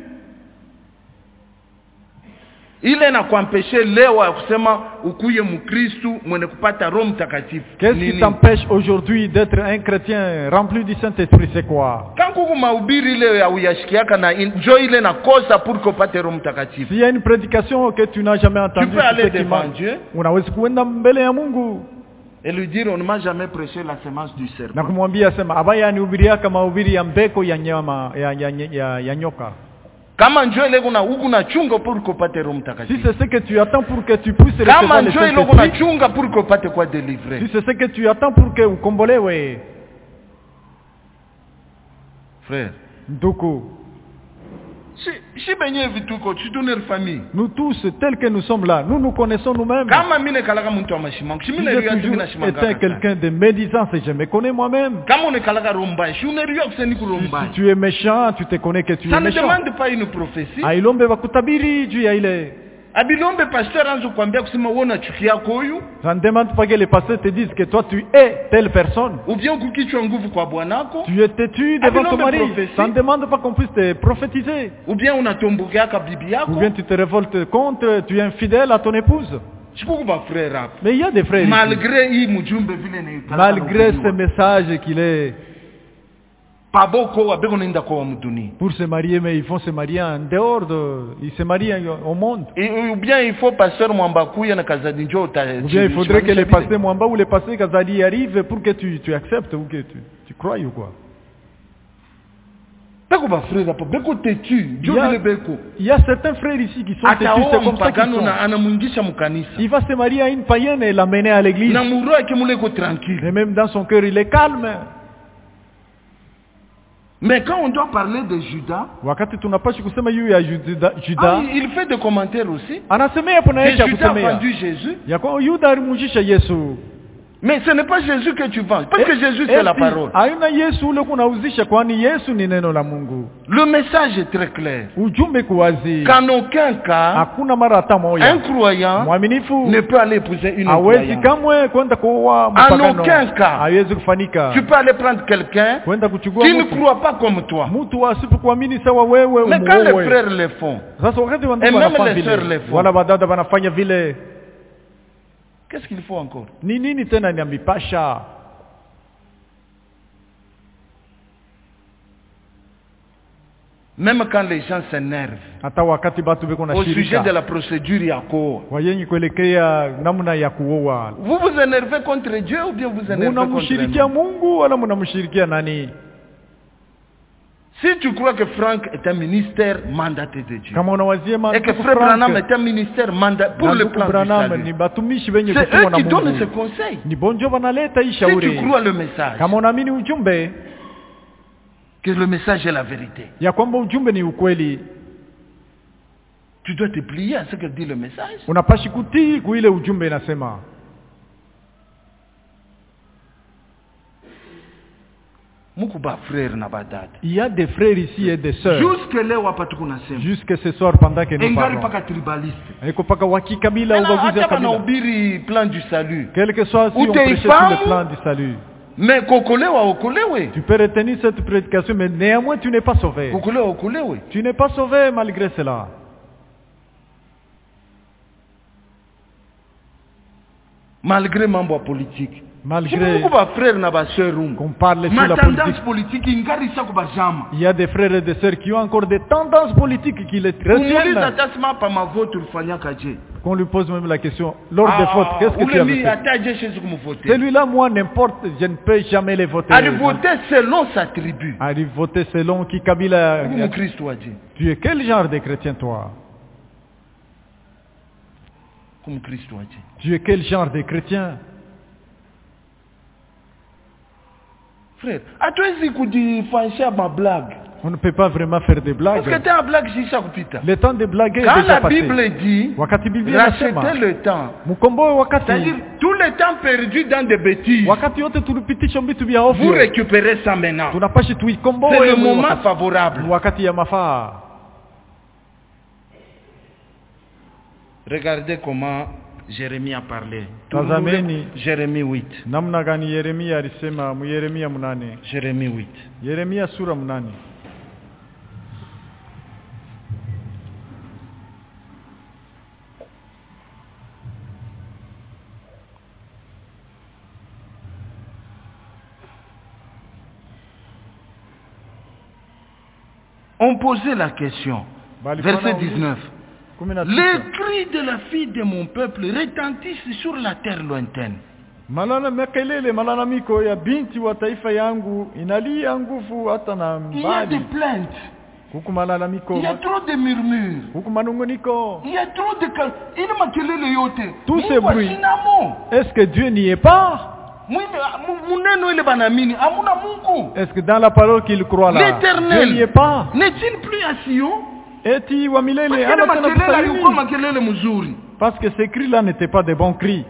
ile nakuampeshe leo ya kusema ukuye Mkristu mwenye kupata Roho Mtakatifu. Qu'est-ce Nini? qui t'empêche aujourd'hui d'être un chrétien rempli du Saint-Esprit? C'est quoi? Kankuku mahubiri leo ya uyashikiaka na njo ile nakosa pour que upate Roho Mtakatifu. S'il y a une prédication que tu n'as jamais Tu entendue, peux aller c'est qui devant manque. Dieu Unaweza kuenda mbele ya Mungu et lui dire on ne m'a jamais prêché la semence du na serpent. kumwambia sema abaya nihubiriaka mahubiri ya mbeko ya nyama ya, ya, ya, ya nyoka. Kama njoo ile kuna huku na chunga pour que upate Roho Si Mtakatifu. c'est ce que tu attends pour que tu puisses Kama recevoir le njoo ile kuna Saint-Esprit, chunga pour que upate kwa délivrer. si c'est ce que tu attends pour que ukombolewe, Frère, ndugu, si si benye vituko tutunir famille. nous tous tels que nous sommes là, nous nous connaissons nous-mêmes. Kama mimi nekalaka mtu wa mashimango, si Si mimi j'ai niliyo toujours mimi nashimanga. été quelqu'un de médisant, c'est je me connais moi-même. Kama unekalaka rombai, si uneriyo kuseni ku Si, rombai. si tu es méchant, tu te connais que tu Ça es ne méchant. demande pas une prophétie. Ailombe bakutabiri juu ya ile. Abilombe pasteur anzo kuambia kusema wewe unachukia huyu Ça ne demande pas que les pasteurs te disent que toi tu es telle personne. ou bien kukichwa nguvu kwa bwanako Tu es têtu devant ton Abilombe mari. prophétie. Ça ne demande pas qu'on puisse te prophétiser. ou bien unatombokeaka bibi Ou yako. bien tu te révoltes contre, tu es infidèle à ton épouse. Sikuku ba frère hapa. Mais il y a des frères ici. Malgré hii mjumbe vile ni Malgré ce message qu'il est paboko wabeko nenda kwa mduni. pour se marier, mais ils vont se marier en dehors de... Ils se marient au monde. Et ou bien il faut pasteur mwamba kuya na kazadi njoo ta. Ou bien il faudrait que les pasteurs Mwamba ou les pasteurs Kazadi arrivent pour que tu, tu acceptes ou que tu, tu crois ou quoi. Beko ba frère hapa beko tetu. Il y, Njoo a, vile beko. il y a certains frères ici qui sont têtus, c'est Ataoa comme ça qu'ils mpagano sont. na anamungisha mkanisa. Il va se marier à une païenne et l'amener à l'église. Na muro yake mule ko tranquille. Et même dans son cœur, il est calme. Mais quand on doit parler de Judas, wakati tunapaswa kusema juu ya Juda, Juda ah, il fait des commentaires aussi. Anasemea hapo na yeye Judas a kusemea. vendu Jésus. Ya kwa Yuda alimujisha Yesu. Mais ce n'est pas Jésus que tu vends, parce que Jésus c'est la parole. Haina Yesu ule kunauzisha kwani Yesu ni neno la Mungu. Le message est très clair. Ujumbe kuwazi. Qu'en aucun cas, hakuna mara hata moja un croyant mwaminifu ne peut aller épouser une hawezi croyante. kamwe kwenda kuoa En mpagano. aucun cas, haiwezi kufanika. tu peux aller prendre quelqu'un Kwenda kuchukua qui ne mtu croit pas comme toi. mtu asipokuamini sawa wewe Mais quand les umuoe. frères le font, Sasa wakati Et wandugu même wanafanya les sœurs vile les font. wala badada wanafanya vile, qu'est-ce qu'il faut encore? ni nini tena ni ambipasha? Même quand les gens s'énervent Hata wakati batu beko na au sujet shirika de la procédure ya kuoa, wayenye kuelekea namna ya kuoa, vous vous énervez contre Dieu ou bien vous énervez contre munamshirikia lui? Mungu wala munamshirikia nani? Si tu crois que Franck est un ministère mandaté de Dieu, Kama unawazia et que Frère Branham est un ministère mandaté pour le plan du Branham salut, ni batumishi wenye c'est kutumwa eux na qui donnent ce Mungu, conseil. ni bonjo banaleta hii Si tu shauri. crois le message, Kama unaamini ujumbe que le message est la vérité, ya kwamba ujumbe ni ukweli, tu dois te plier à ce que dit le message. unapashi kutii kuile ujumbe inasema. Mukuba frère na badada. Il y a des frères ici et des sœurs. Jusque leo hapa tuko nasema. Jusque ce soir pendant que nous Engali parlons. paka tribaliste. Eko paka wakikabila Tena ubaguzi wa hata kabila. wanahubiri plan du salut. Quel que soit si on Utaifahamu, prêchait sur le plan du salut. Mais kokolewa okolewe. Tu peux retenir cette prédication, mais néanmoins tu n'es pas sauvé. Kokolewa okolewe. Tu n'es pas sauvé malgré cela. Malgré mambo ya politique. Malgré frère na ba sœur qu'on parle sur ma la tendance politique. politique ingarisa ko bajama. Il y a des frères et des sœurs qui ont encore des tendances politiques qui les Umuliza retiennent. tasema pa mavote ulifanyaka je? Qu'on lui pose même la question, lors des votes, qu'est-ce que tu ule as mi fait? hata je chez kumvoter. Celui-là, moi, n'importe, je ne peux jamais les voter. Ali voter selon sa tribu. Allez voter selon qui Kabila. Comme Christ a dit. Tu es quel genre de chrétien, toi? Comme Christ a dit. Tu es quel genre de chrétien? Frère, hatuwezi kujifanyisha mablague. On ne peut pas vraiment faire des blagues. Parce que t'as un blague shisha kupita. Le temps de blaguer est Quand déjà la passé. Bible dit Wakati Biblia racheter inasema le temps, mkomboe wakati, c'est-à-dire tout le temps perdu dans des bêtises, wakati wote tulipitisha vitu vya vous ovyo, récupérez ça maintenant. tunapashi tuikomboe. C'est le moment wakati, favorable. wakati ya mafaa. Regardez comment Jérémie a parlé. Tazameni Jérémie huit. namna gani Yeremia alisema mu Yeremia munane. Jérémie huit. Yeremia sura munane. On posait la question. Verset dix-neuf. Les cris de la fille de mon peuple retentissent sur la terre lointaine. Malala makelele malalamiko ya binti wa taifa yangu inalia nguvu hata na mbali. Il y a des plaintes. Huku malalamiko. Il y a trop de murmures. Huku manunguniko. Il y a trop de cal... Il makelele yote. Tous ces bruits. Est-ce que Dieu n'y est pas? Est-ce que dans la parole qu'il croit là, l'Éternel Dieu n'y est pas? N'est-il plus à Sion? Eti wa milele parce que ces cris là n'étaient pas des bons cris.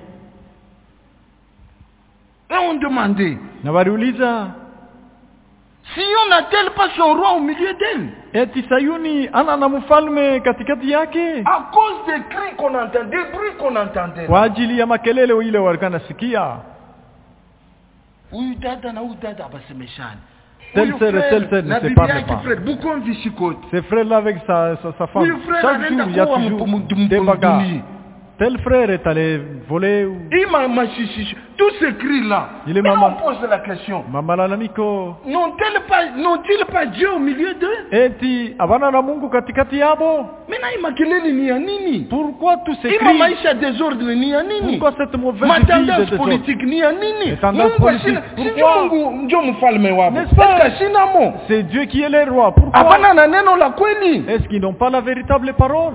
Et on demandait, na waliuliza, Sion n'a-t-elle pas son roi au milieu d'elle? Eti Sayuni ana na mfalme katikati yake? À cause des cris qu'on entendait, des bruits qu'on entendait. Kwa ajili ya makelele ile walikuwa nasikia. Huyu dada na huyu dada basemeshana. Tel frère et tel frère ne se parlent pas. Ces frères-là avec sa, sa, sa femme, chaque jour il y a toujours des bagarres. Tel frère est allé voler. Ou... Tous ces cris-là, il est et maman. On pose la question. N'ont-ils pas, n'ont-ils pas Dieu au milieu d'eux? Eti, abana na Mungu katikati yabo. Pourquoi tous ces cris? Pourquoi cette mauvaise vie de désordre? Politique ni ya nini? Les tendances politiques. Pourquoi? N'est-ce pas? C'est Dieu qui est le roi. Pourquoi? Est-ce qu'ils n'ont pas la véritable parole?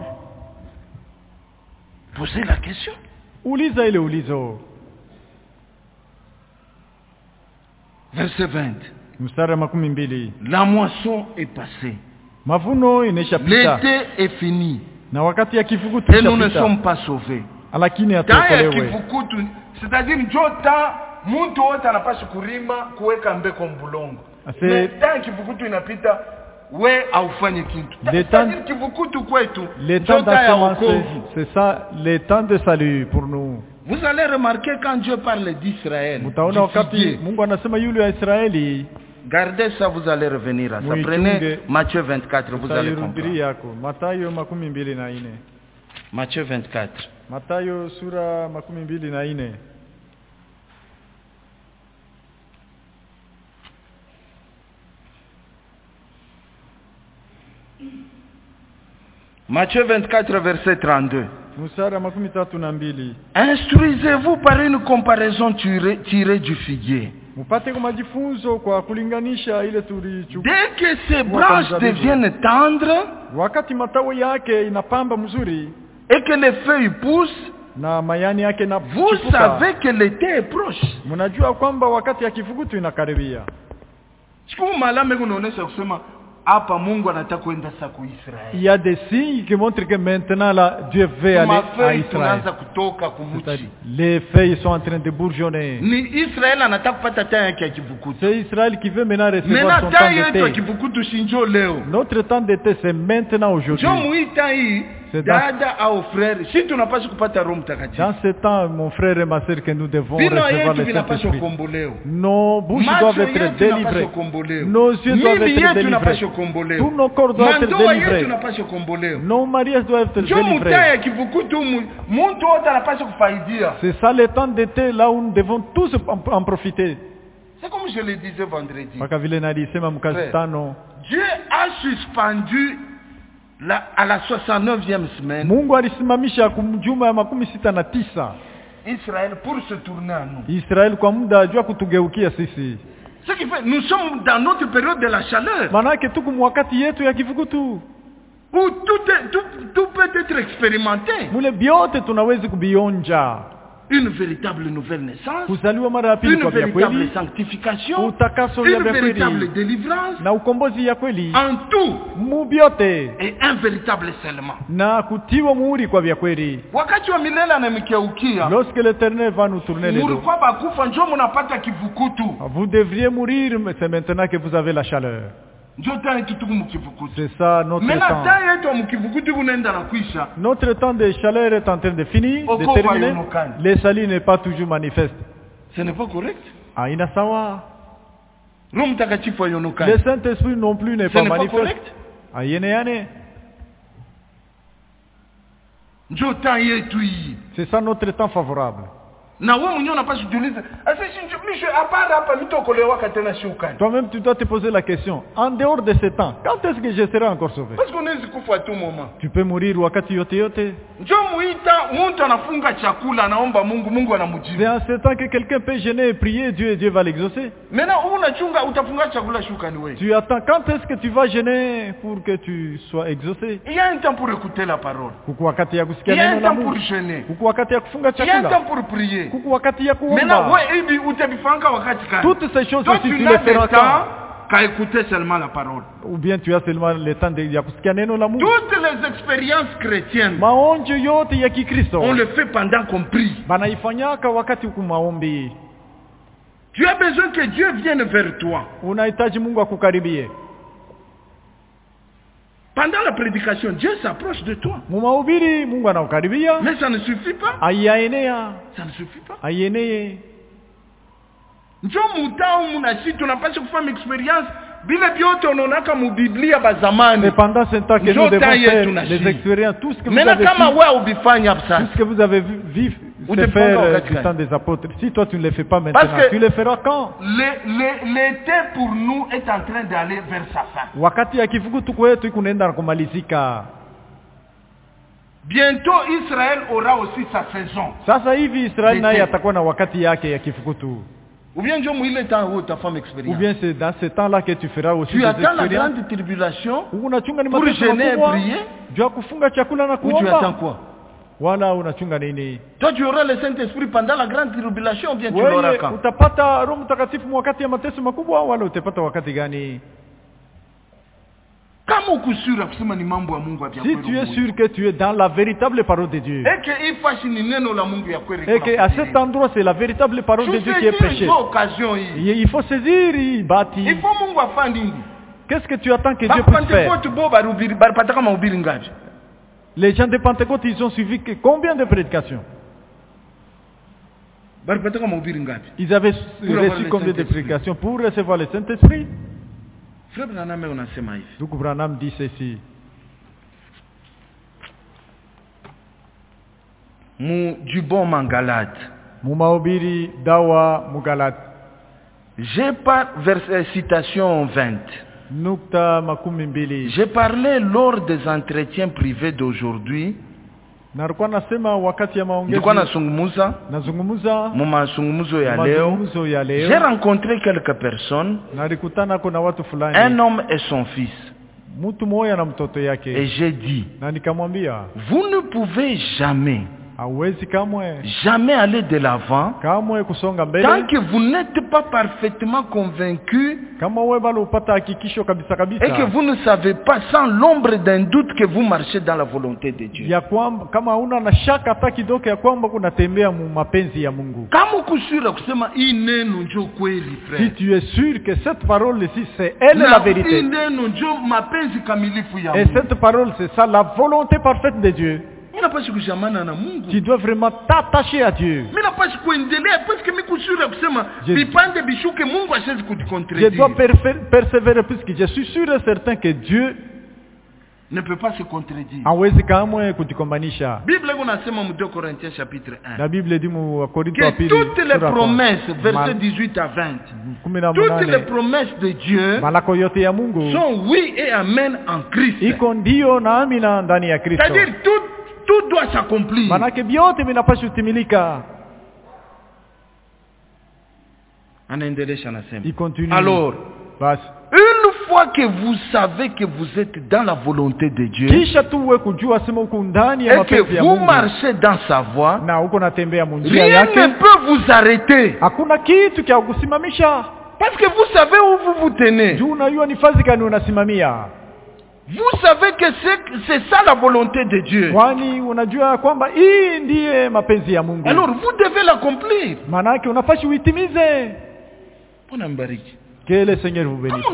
Posez la question. Uliza ile ulizo. Verset vingt. Mstari makumi mbili. La moisson est passée. Mavuno ineshapita. L'été est fini. Na wakati ya kivukutu et nous ne sommes pas sauvés. Lakini hatuokolewe. C'est-à-dire njota mtu wote anapaswa kurima kuweka mbeko mbulongo. Ndio kivukutu inapita we aufanye kitu. C'est-à-dire kivukutu kwetu njota ya wokovu. C'est ça le temps de salut pour nous. Vous allez remarquer quand Dieu parle d'Israël. Mutaona wakati Mungu anasema yule wa Israeli. Gardez ça, vous allez revenir à ça. Prenez Matthieu vingt-quatre, vous allez comprendre. Mathayo makumi mbili na nne. Matthieu vingt-quatre. Mathayo sura makumi mbili na nne. Matthieu vingt-quatre, verset trente-deux. Instruisez-vous par une comparaison tirée, tirée du figuier. Dès que ces branches deviennent tendres et que les feuilles poussent, vous savez que l'été est proche. Il y a des signes qui montrent que maintenant là, Dieu veut aller à Israël. Les feuilles sont en train de bourgeonner. C'est Israël qui veut maintenant recevoir son temps d'été. Notre temps d'été, c'est maintenant aujourd'hui. Dans, dans ce temps, mon frère et ma soeur, que nous devons recevoir le Saint-Esprit. Nos bouches doivent être délivrées. Nos yeux doivent être délivrés. Tous nos corps doivent être délivrés. Nos mariages doivent être délivrés. C'est ça le temps d'été, là où nous devons tous en profiter. C'est comme je le disais vendredi. Dieu a suspendu La, à la soixante-neuvième semaine, Israël pour se tourner à nous. Israël kwa muda jua kutugeukia sisi. Ce qui fait, nous sommes dans notre période de la chaleur. Manake tuko mwakati yetu ya kivukutu. Où tout, est, tout, tout peut être expérimenté. Mule biote tunawezi kubionja. Une véritable nouvelle naissance, une véritable sanctification, une véritable délivrance, en tout, et un véritable scellement. Lorsque l'Éternel va nous tourner les dos, vous devriez mourir, mais c'est maintenant que vous avez la chaleur. C'est ça notre temps. Notre temps de chaleur est en train de finir, de terminer. Le salut n'est pas toujours manifeste. Ce n'est pas correct. Ah, il sawa. Le Saint-Esprit non plus n'est pas manifeste. Ah, yene C'est ça notre temps favorable. Toi-même tu dois te poser la question, en dehors de ce temps, quand est-ce que je serai encore sauvé? Parce qu'on est à tout moment. Tu peux mourir wakati yote yote. C'est en ce temps que quelqu'un peut gêner et prier Dieu et Dieu va l'exaucer. Tu attends, quand est-ce que tu vas gêner pour que tu sois exaucé? Il y a un temps pour écouter la parole. Il y a un temps pour gêner. Il y a un temps pour prier. Maintenant, toutes ces choses aussi tu les feras quand? Qu'à écouter seulement la parole. Ou bien tu as seulement le temps de l'amour. Toutes les expériences chrétiennes, on le fait pendant qu'on prie. Tu as besoin que Dieu vienne vers toi. Pendant la prédication, Dieu s'approche de toi. Mais ça ne suffit pas. Ça ne suffit pas. Njo mutao munasi tunapaswa kufanya experience bila biote unaonaka mu Biblia bazamani. Mais pendant ce temps que nous devons faire les expériences, tout ce que vous avez vu, tout ce que vous avez vu vivre, c'est faire du temps des apôtres. Si toi tu ne le fais pas maintenant, tu le feras quand? L'été pour nous est en train d'aller vers sa fin. Wakati ya kivukutu kwetu kunaenda kumalizika. Bientôt Israël aura aussi sa saison. Sasa hivi Israël naye atakuwa na wakati yake ya kivukutu. Ou bien Ou bien c'est dans ce temps-là que tu feras aussi tu des expériences. Tu attends la grande tribulation pour jeûner et prier. Ou tu attends quoi? Wala unachunga nini? Toi tu auras le Saint-Esprit pendant la grande tribulation ou bien tu l'auras quand? Utapata Roho Mtakatifu wakati ya mateso makubwa wala utapata wakati gani? Kama uko sûr kusema ni mambo ya Mungu ya kweli. Si tu es sûr que tu es dans la véritable parole de Dieu. Et que ifashi ni neno la Mungu ya kweli. Et que à cet endroit c'est la véritable parole de Dieu qui est prêchée. Il faut saisir bâti. Il faut Mungu afanye nini? Qu'est-ce que tu attends que Dieu puisse faire? Les gens de Pentecôte, ils ont suivi que combien de prédications? Ils avaient reçu combien de prédications pour recevoir le Saint-Esprit? Donc Branham dit ceci. Du bon mangalade. Mumaobiri dawa mugalad. J'ai pas verset citation vingt. J'ai parlé lors des entretiens privés d'aujourd'hui. Nilikuwa nasungumuza muma sungumuzo ya leo. J'ai rencontré quelques personnes, un homme et son fils. Et j'ai dit, vous ne pouvez jamais jamais aller de l'avant tant que vous n'êtes pas parfaitement convaincu et que vous ne savez pas sans l'ombre d'un doute que vous marchez dans la volonté de Dieu. Si tu es sûr que cette parole ici c'est elle la vérité, et cette parole c'est ça la volonté parfaite de Dieu, tu dois vraiment t'attacher à Dieu. Je dois persévérer puisque je suis sûr et certain que Dieu ne peut pas se contredire. La Bible dit que toutes les promesses, versets dix-huit à vingt, toutes les promesses de Dieu sont oui et amen en Christ. C'est-à-dire tout Tout doit s'accomplir. Il continue. Alors, une fois que vous savez que vous êtes dans la volonté de Dieu et que vous marchez dans sa voie, rien ne peut vous arrêter. Parce que vous savez où vous vous tenez. Vous savez que c'est ça la volonté de Dieu. Alors vous devez l'accomplir. Que le Seigneur vous bénisse.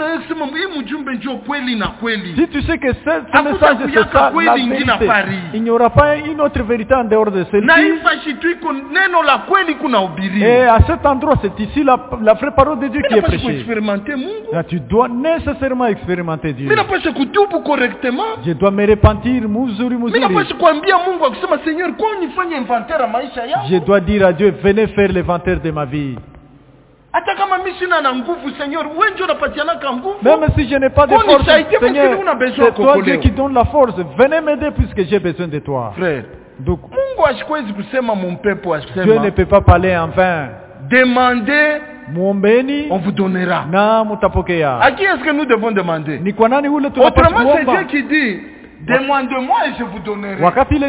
Si tu sais que ce, ce message c'est ça, la vérité, il n'y aura pas une autre vérité en dehors de celle-ci. Et à cet endroit, c'est ici la, la vraie parole de Dieu qui est prêchée. Là, tu dois nécessairement expérimenter Dieu. Je dois me repentir, muzuri, muzuri. Je dois dire à Dieu, venez faire l'inventaire de ma vie. Même si je n'ai pas de force, Seigneur, c'est toi Dieu qui donne la force. Venez m'aider puisque j'ai besoin de toi. Frère, donc, Dieu ne peut pas parler en vain. Demandez, on vous donnera. À qui est-ce que nous devons demander? Autrement, c'est Dieu qui dit, demandez-moi et je vous donnerai. Cherchez-moi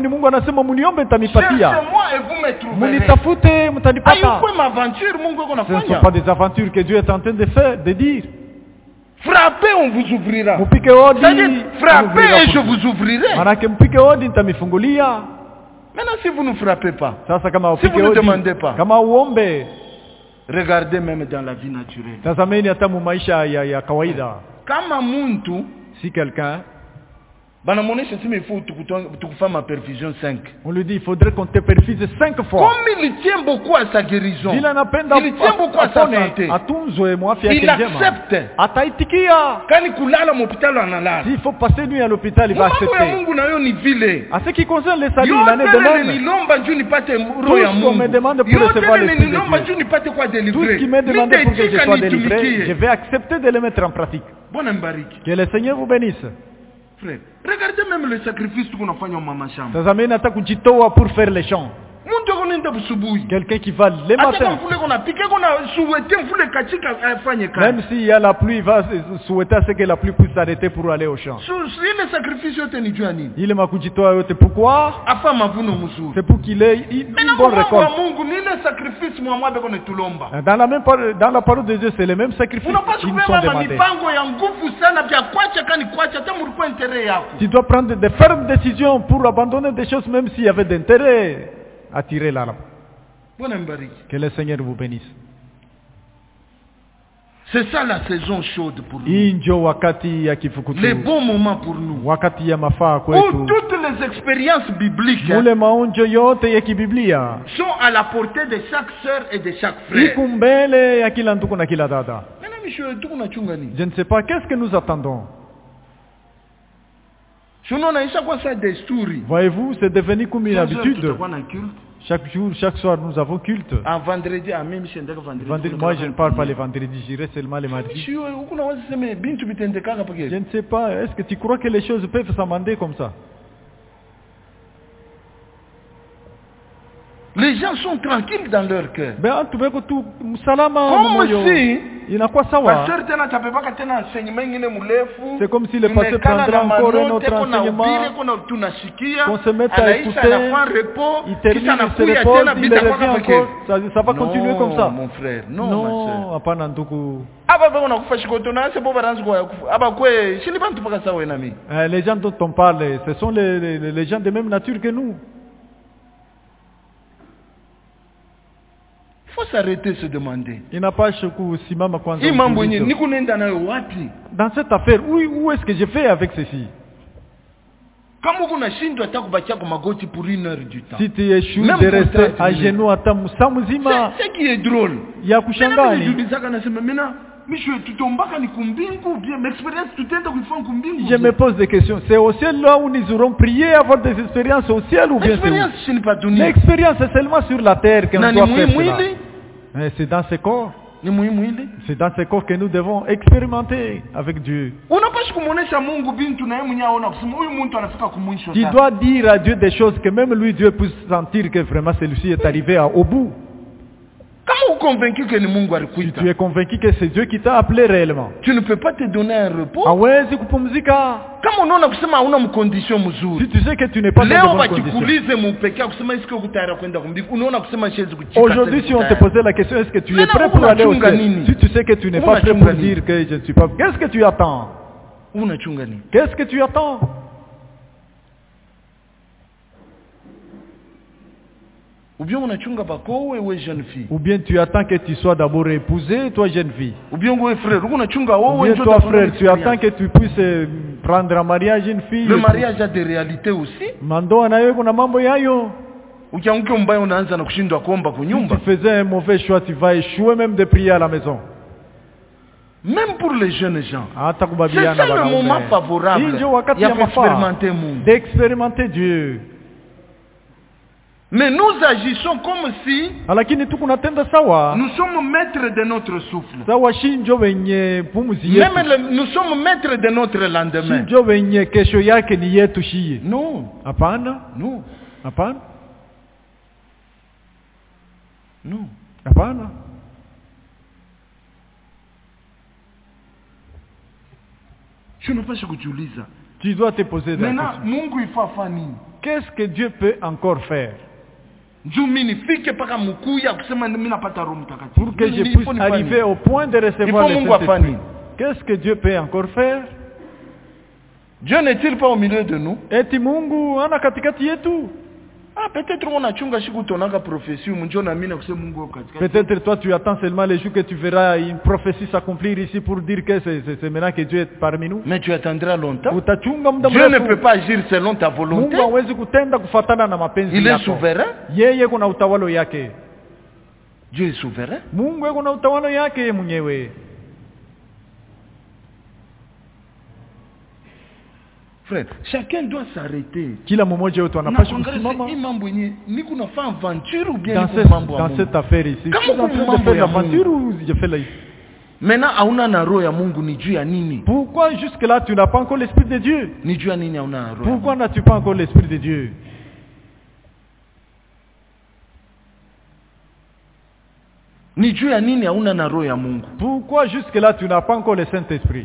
et vous me trouverez. Ce ne sont pas des aventures que Dieu est en train de faire, de dire. Frappez, on vous ouvrira. C'est-à-dire, frappez et je vous ouvrirai. Maintenant, si vous ne frappez pas, si vous ne demandez pas, regardez même dans la vie naturelle. Si quelqu'un, on lui dit, il faudrait qu'on te perfuse cinq fois. Comme il tient beaucoup à sa guérison, il tient beaucoup à sa santé, il accepte. S'il faut passer nuit à l'hôpital, il va accepter. À ce qui concerne les saluts, il en est de même. Tout ce qu'on me demande pour recevoir l'Esprit de Dieu, tout ce qui m'est demandé pour que je sois délivré, je vais accepter de le mettre en pratique. Que le Seigneur vous bénisse. Regardez même le sacrifice qu'on a fait en maman chambre. Pour faire les chants. Quelqu'un qui va les matins. Même s'il y a la pluie, il va souhaiter à ce que la pluie puisse s'arrêter pour aller au champ. Il est makujitoa yote. Pourquoi? C'est pour qu'il ait une bonne récolte. Dans la même parole, dans la parole de Dieu, c'est les mêmes sacrifices qui nous sont demandés. Tu dois prendre de fermes décisions pour abandonner des choses même s'il y avait d'intérêt à tirer l'arbre. Que le Seigneur vous bénisse. C'est ça la saison chaude pour nous. Les bons moments pour nous. Où toutes les expériences bibliques hein, sont à la portée de chaque sœur et de chaque frère. Je ne sais pas, qu'est-ce que nous attendons? Voyez-vous, c'est devenu comme une habitude. Chaque jour, chaque soir, nous avons culte. Un vendredi, même si vendredi, moi, je ne parle pas les vendredis, j'irai seulement les mardis. Je ne sais pas, est-ce que tu crois que les choses peuvent s'amender comme ça? Les gens sont tranquilles dans leur cœur. Comme si c'est comme si le pasteur prendrait encore un autre enseignement, qu'on se mette à écouter, il termine, il se repose, il revient encore. Ça, ça va continuer comme ça. Mon frère, non, non, ma soeur. Les gens dont on parle, ce sont les, les, les gens de même nature que nous. Il faut s'arrêter de se demander. Dans cette affaire, où, où est-ce que je fais avec ceci? Si tu échoues de rester à genoux à ta mousamuzima, c'est ce qui est drôle. Il y a kushangani. Je me pose des questions. C'est au ciel là où nous aurons prié, avoir des expériences au ciel ou bien c'est où? L'expérience c'est seulement sur la terre qu'on doit faire cela. C'est dans ce corps. C'est dans ce corps que nous devons expérimenter avec Dieu. Tu dois dire à Dieu des choses que même lui, Dieu puisse sentir que vraiment celui-ci est arrivé au bout. Si tu es convaincu que c'est Dieu qui t'a appelé réellement, tu ne peux pas te donner un repos. Si tu sais que tu n'es pas dans de bonnes conditions. Aujourd'hui, si on te posait la question, est-ce que tu es prêt pour aller au ciel? Si tu sais que tu n'es pas prêt pour dire que je ne suis pas, qu'est-ce que tu attends? Qu'est-ce que tu attends? Ou bien on a chunga bako ou jeune fille. Ou bien tu attends que tu sois d'abord épousée, toi jeune fille. Ou bien ou frère, ou chunga ou bien toi frère, tu attends que tu puisses prendre en mariage une fille. Le mariage a des réalités aussi. Mando anayo kuna mambo yayo. Ukianguka mbaya unaanza na kushindwa kuomba kunyumba. Si tu faisais un mauvais choix, tu vas échouer même de prier à la maison. Même pour les jeunes gens. C'est ça le moment favorable. Il y a expérimenter Mungu. D'expérimenter Dieu. Mais nous agissons comme si nous sommes maîtres de notre souffle. Même le, nous sommes maîtres de notre lendemain. Non. Non. Non. Je ne sais pas ce que tu lis ça. Tu dois te poser des questions. Qu'est-ce que Dieu peut encore faire? Pour que je puisse arriver au point de recevoir le Saint-Esprit. Qu'est-ce que Dieu peut encore faire? Dieu n'est-il pas au milieu de nous? Eti Mungu ana katikati yetu. Ah, peut-être on a chunga shiku tonaka prophétie munjona mina kuse Mungu katikati. Peut-être toi tu attends seulement les jours que tu verras une prophétie s'accomplir ici pour dire que c'est maintenant que Dieu est parmi nous. Mais tu attendras longtemps. Dieu ne peut pas agir selon ta volonté. Il est souverain. Yeye kuna utawala yake. Dieu est souverain. Mungu kuna utawala yake mwenyewe. Frère, chacun doit s'arrêter. Kila mmoja wetu anapaswa kusimama. Dans cette affaire ici. Kama kuna mambo ya aventure ou je fais là. Maintenant hauna na roho ya Mungu ni juu ya nini? Pourquoi jusque là tu n'as pas encore l'esprit de Dieu? Ni juu ya nini hauna roho? Pourquoi n'as-tu pas encore l'esprit de Dieu? Ni juu ya nini hauna na roho ya Mungu? Pourquoi jusque là tu n'as pas encore le Saint-Esprit?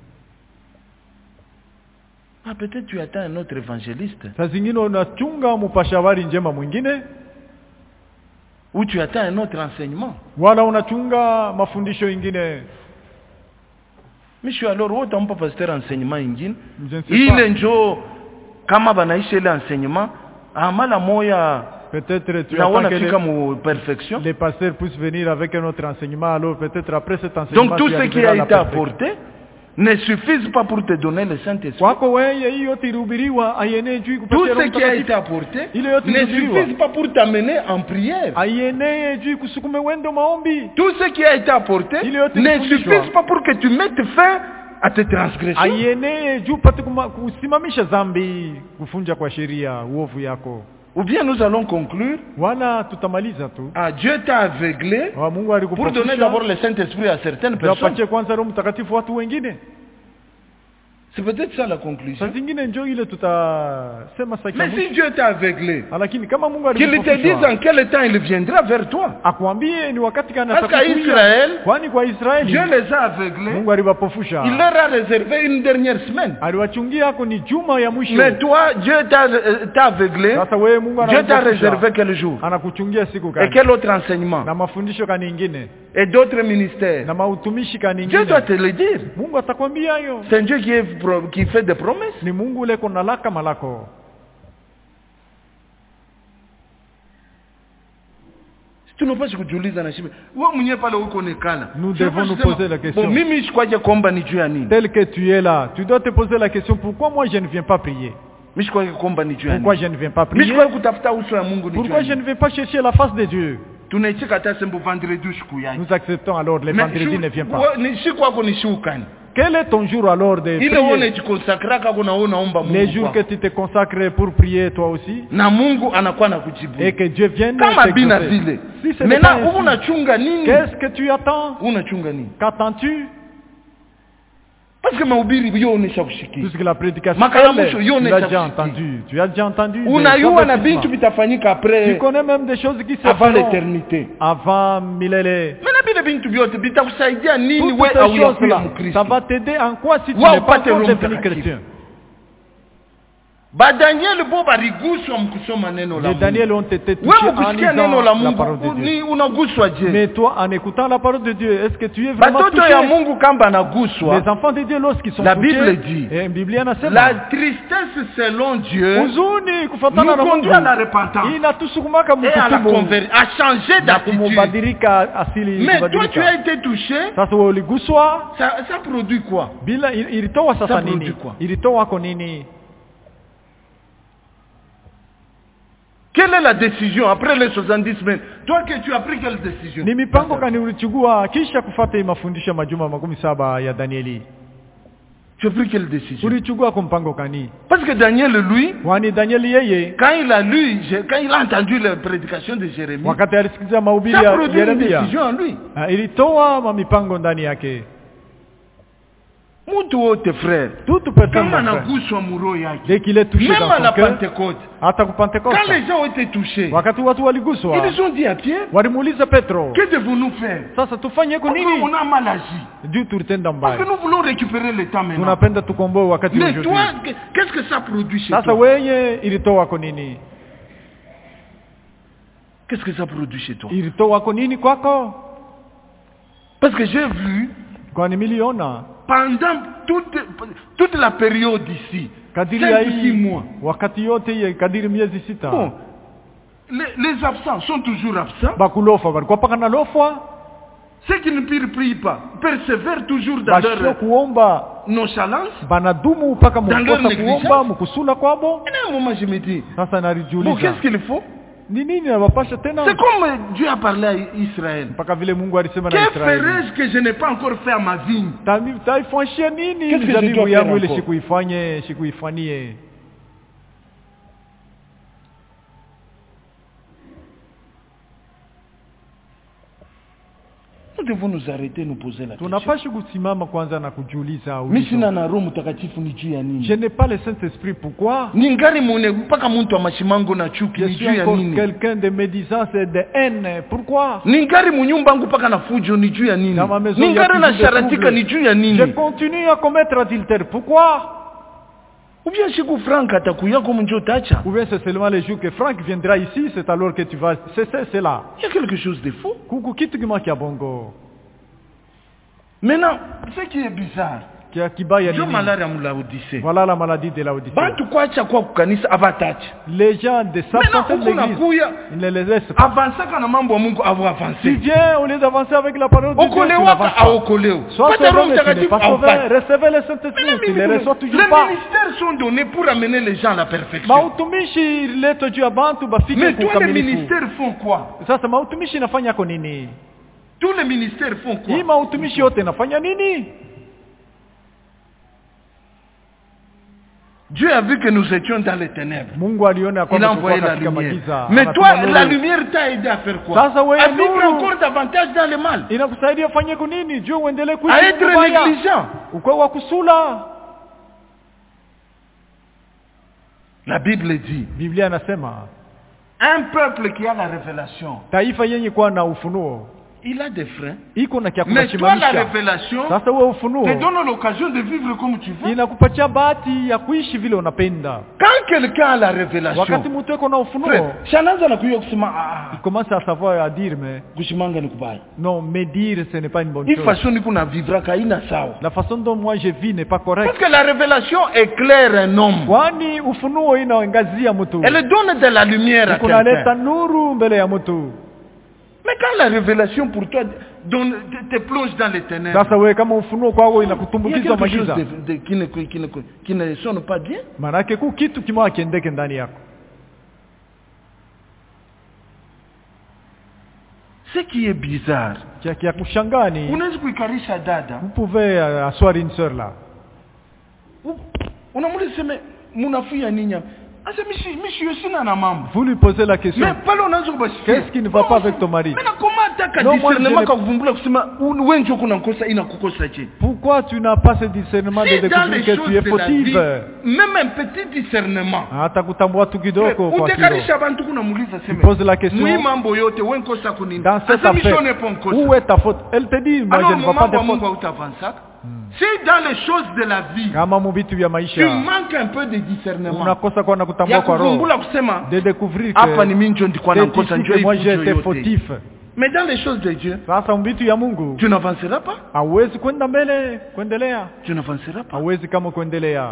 Ah, peut-être tu attends un autre évangéliste. Saa zingine unachunga mpasha habari njema mwingine, ou tu attends un autre enseignement. Wala unachunga mafundisho ingine. Monsieur, alors wote ampa pasteur enseignement ingine. Ile njo kama banaisha ile enseignement, amala moya peut-être tu attends que les, perfection. les pasteurs puissent venir avec un autre enseignement, alors peut-être après cet enseignement. Donc tout ce qui a été apporté ne suffit pas pour te donner le Saint-Esprit. Tout ce qui a été apporté ne suffit pas pour t'amener en prière. Tout ce qui a été apporté ne suffit pas pour que tu mettes fin à tes transgressions. Ou bien nous allons conclure. Ah, Dieu t'a aveuglé pour donner d'abord le Saint-Esprit à certaines personnes. C'est peut-être ça la conclusion. Mais si Dieu t'a aveuglé, qu'il te dise en quel temps il viendra vers toi. Parce qu'à Israël, Dieu les a aveuglés. Il leur a réservé une dernière semaine. Mais toi, Dieu t'a aveuglé. Dieu t'a réservé quel jour? Et quel autre enseignement? Et d'autres ministères. Dieu doit te le dire. C'est un Dieu qui, est, qui fait des promesses. Si tu n'as pas ce que tu lis dans la Bible, nous devons nous poser la question. Tel que tu es là, tu dois te poser la question, pourquoi moi je ne viens pas prier? Pourquoi je ne viens pas prier? Pourquoi je ne vais pas chercher la face de Dieu? Nous acceptons alors les vendredis ne viennent pas. Quel est ton jour alors de prier? Les jours que tu te consacres pour prier toi aussi? Et que Dieu vienne t'exaucer. Si ce n'est pas ainsi, qu'est-ce que tu attends? Qu'attends-tu? Parce que puisque la prédication, elle, tu l'as déjà entendu. Tu as déjà entendu. Tu connais même des choses qui se avant l'éternité. Avant millénaire. Toutes ces choses-là, ça va t'aider en quoi si tu n'es pas encore devenu chrétien? Les Daniel ont été touchés en lisant la parole de Dieu. Mais toi, en écoutant la parole de Dieu, est-ce que tu es vraiment touché? Les enfants de Dieu, lorsqu'ils sont la touchés, Bible dit, et Biblia inasema, la tristesse selon Dieu huzuni kufuatana na conduit Mungu à la repentance inatusukumaka et à, la mkutubu conver- à changer na d'attitude. kumubadilika asili Mais toi, tu kubadilika. as été touché, Sasa wewe uliguswa, ça, ça produit quoi? bila il- ilitoa Ça sasa produit nini? quoi? Ilitoa kwa nini? Quelle est la décision après les soixante-dix semaines? Toi que tu as pris quelle décision? Ni mipango gani ulichukua kisha kufuata hii mafundisho majuma makumi saba ya Danieli? Tu as pris quelle décision? Ulichukua kwa mpango gani? Parce que Daniel, lui, Wani Danieli yeye, quand il a lu, quand il a entendu la prédication de Jérémie, wakati alisikiza mahubiri ça ya produit une Yeremia, décision en lui. ah, ilitoa ma mipango ndani yake. Mtu wote frère, Toute personne, kama mon frère, anaguswa muro yake, dès qu'il est touché même dans à la son cœur, Pentecôte, hata ku Pentecoste, quand les gens ont été touchés, wakati watu waliguswa, ils ont dit à Pierre, walimuuliza Petro, que devons-nous faire? sasa tufanye Parce nini? qu'on a mal agi. Juu tulitenda Parce que mbaya. nous voulons récupérer le temps maintenant. Tunapenda tukomboe wakati Mais aujourd'hui. toi, qu'est-ce que ça produit chez Sasa toi? weye ilitoa kwa nini? Qu'est-ce que ça produit chez toi? Ilitoa kwa nini kwako? Parce que j'ai vu, Kwani miliona pendant toute, toute la période ici, kadiri ya cinq ou six hii mois, wakati yote hii kadiri miezi sita, bon, les, les absents sont toujours absents. bakulofa balikuwa paka na lofwa, Ceux qui ne prient pas persévèrent toujours dans bashio leur kuomba nonchalance. banadumu mpaka Dans leur mukosa kuomba négligence. mukusula kwabo. Et à un moment, je me dis, Sasa bon, nalijiuliza qu'est-ce qu'il faut? ni nini nawapasha tena? C'est comme Dieu a parlé à Israël. Mpaka vile Mungu alisema Que na Israeli, ferais-je que je n'ai pas encore fait à ma vigne? Tami- taifanyia nini Qu'est-ce que je mizabibu dois yangu faire ili encore? sikuifanye sikuifanyie? Nous devons nous arrêter nous poser la question. Tunapaswa kusimama kwanza na kujiuliza Mimi sina na Roho Mtakatifu ni juu ya nini? Je n'ai pas le Saint-Esprit, pourquoi? Ningali mune mpaka mtu wa mashimango na chuki ni juu ya nini? Quelqu'un de médisance et de haine, pourquoi? Ningali munyumba yangu mpaka na fujo ni juu ya nini? Ningali na sharatika ni juu ya nini? Je continue à commettre adultère, pourquoi? Ou bien si Franck atakuya comme Dieu tacha. Ou bien c'est seulement le jour que Franck viendra ici, c'est alors que tu vas cesser cela. Il y a quelque chose de faux. Kuku kitu kimaki bongo. Maintenant, ce qui est bizarre, Kia kibaya ndio nini? malaria mulaodicée. Voilà la maladie de Laodicée. Bantu kwacha kwa kukanisa abatacha. Les gens de sa certaine église, ils ne les laissent pas. Avancer kana mambo ya Mungu avo avancer. Tu viens au lieu d'avancer avec la parole de Dieu. Okolewaka aokoleo. Soit Roho Mtakatifu aufanye. Recevez le Saint-Esprit, tu ne les reçois toujours pas. Les ministères sont donnés pour amener les gens à la perfection. Mautumishi leto juu ya bantu bafike Mais tous les kukamilifu. ministères font quoi? Sasa mautumishi inafanya kwa nini? Tous les ministères font quoi? Hii mautumishi yote inafanya nini? Dieu a vu que nous étions dans les ténèbres. Mungu aliona Il a envoyé la lumière. Mais toi, la lumière t'a aidé à faire quoi? Sasa wewe À vivre encore davantage dans le mal. Inakusaidia ufanye nini? Juu uendelee kuishi À être négligent. Uko wa kusula. La Bible dit, Biblia inasema, un peuple qui a la révélation, taifa yenye kuwa na ufunuo, il a des freins. iko na kia Mais toi, la kusimamisha. révélation Sasa wewe ufunuo te donne l'occasion de vivre comme tu veux. inakupatia bahati ya kuishi vile unapenda. Quand quelqu'un a la révélation, Wakati mtu yuko na ufunuo, frère, shanaanza na kuyo kusema ah, il commence à savoir à dire mais kushimanga ni kubaya. non, me dire ce n'est pas une bonne Hii chose. façon ni kuna vivra kaina sawa. La façon dont moi je vis n'est pas correcte. Parce que la révélation éclaire un homme. Kwani ufunuo inaangazia mtu. Elle donne de la lumière à Kunaleta quelqu'un. nuru mbele ya mtu. Mais quand la révélation pour toi donne, te, te plonge dans les ténèbres, Sasa wewe kama ufunuo kwako il y a inakutumbukiza quelque chose magiza. de, de, qui, ne, qui, ne, qui ne sonne pas bien. Maanake ku kitu kimoja kiendeke ndani yako. Ce qui est bizarre, Kia kia kushangaa ni unaweza kuikarisha dada, vous pouvez euh, asseoir une sœur là. unamuuliza sema munafuya nini? Asa mishi mishi yosina na mambo. Vous lui posez la question. Mais pale unaanza kubasikia. Qu'est-ce qui ne va pas avec ton mari? Mais na comment ataka Non, moi, discernement je kwa kuvumbula kusema wewe ndio kuna kosa ina kukosa je? Pourquoi tu n'as pas ce discernement de Si dans découvrir les que choses tu es de la vie, fautive? même un petit discernement. Hata kutambua tu kidogo kwa kilo. Utekarisha bantu kunamuuliza sema. Pose la question. Mwi mambo yote wewe nkosa kunini? Dans cette Asa mishi affaire, one pas nkosa. où est ta faute? Elle te dit, moi Alors je ne vois pas de Mungu faute. utavanza. Si dans les choses de la vie, Kama mu vitu vya tu maisha manques un peu de discernement. unakosa kuwa na Ya kutambua kwa roho, kuvumbula kusema de découvrir hapa ni que mimi ndio ndikuwa na c'est nkosa ici njoo que moi hivi j'ai njoo été yote. fautif. Mais dans les choses de Dieu, Sasa mvitu ya Mungu tu n'avanceras pas. hauwezi kwenda mbele, kuendelea. Tu n'avanceras pas. Hauwezi kama kuendelea.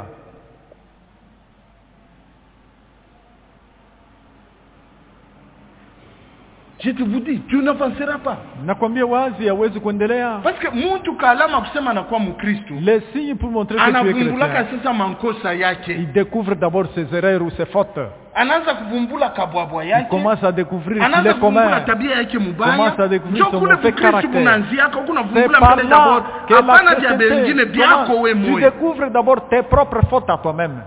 Je te vous dis, tu n'avanceras pas. Nakwambia wazi hauwezi kuendelea. Parce que mtu kalama kusema anakuwa Mkristo, Les signes pour montrer que tu es anavumbulaka chrétien, sasa mankosa yake. il découvre d'abord ses erreurs ou ses fautes. Anaanza kuvumbula kabwabwa Il yake. commence à découvrir qu'il Anaanza est kuvumbula commun. tabia yake Commence mubaya. à découvrir Ndio son kule mauvais Mkristo caractère. kunaanziaka huko C'est unavumbula par mbele d'abord. là que la Hapana vya chrétienté bengine byako commence. wewe Tu moyo. découvres d'abord tes propres fautes à toi-même.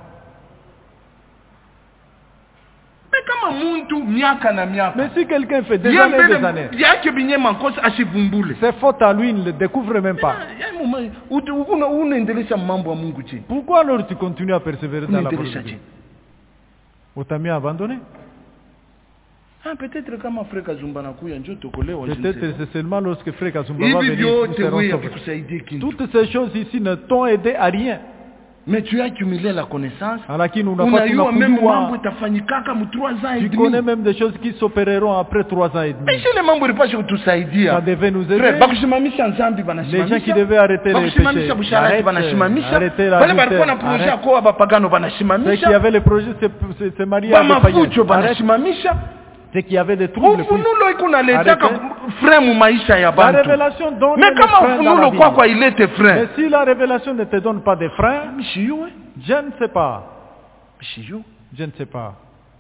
Mais kama muntu miaka na miaka. Mais si quelqu'un fait des Yeye années et des mbele années, yake binye mankosa asivumbule. ses fautes à lui, il ne le découvre même pas. Yaani muma utu- una- unaendelesha mambo ya Mungu je? Pourquoi alors tu continues à persévérer dans la parole de Unaendelesha Dieu? je? Ou t'as mieux abandonné? Ah, peut-être kama Frère Kazumba nakuya njoo tokolewa je ne sais Peut-être pas. c'est seulement lorsque Frère Kazumba va Hivi venir, nous vyote serons wewe sauvés. vikusaidie kitu. Toutes ces choses ici ne t'ont aidé à rien. Mais tu as accumulé la connaissance. Lakini unapata Unajua même mambo unakujua, itafanyikaka mu trois ans et tu demi. connais même des choses qui s'opéreront après trois ans et Mais demi. si les mambo ilipasha kutusaidia. Ça devait nous Frère, aider. bakusimamisha nzambi Les banasimamisha. gens qui devaient arrêter les Bakusimamisha péchés, busharati arrête, banasimamisha. arrêtez la Wale balikuwa na adultère, projet arrête. kwa bapagano Ceux qui banasimamisha. avaient le projet se, se, se marier Ba avec les païens. mafucho Arrête. banasimamisha. Ceux qui avaient des troubles. puis- Ufunulo iko naletaka Arrêtez. frein mu maisha ya La bantu. révélation donne Mais des kama freins dans la ufunulo vie. kwa kwa ilete frein. Mais si la révélation ne te donne pas de freins, Mishiyo we. je ne sais pas. Mishiyo. Je ne sais pas.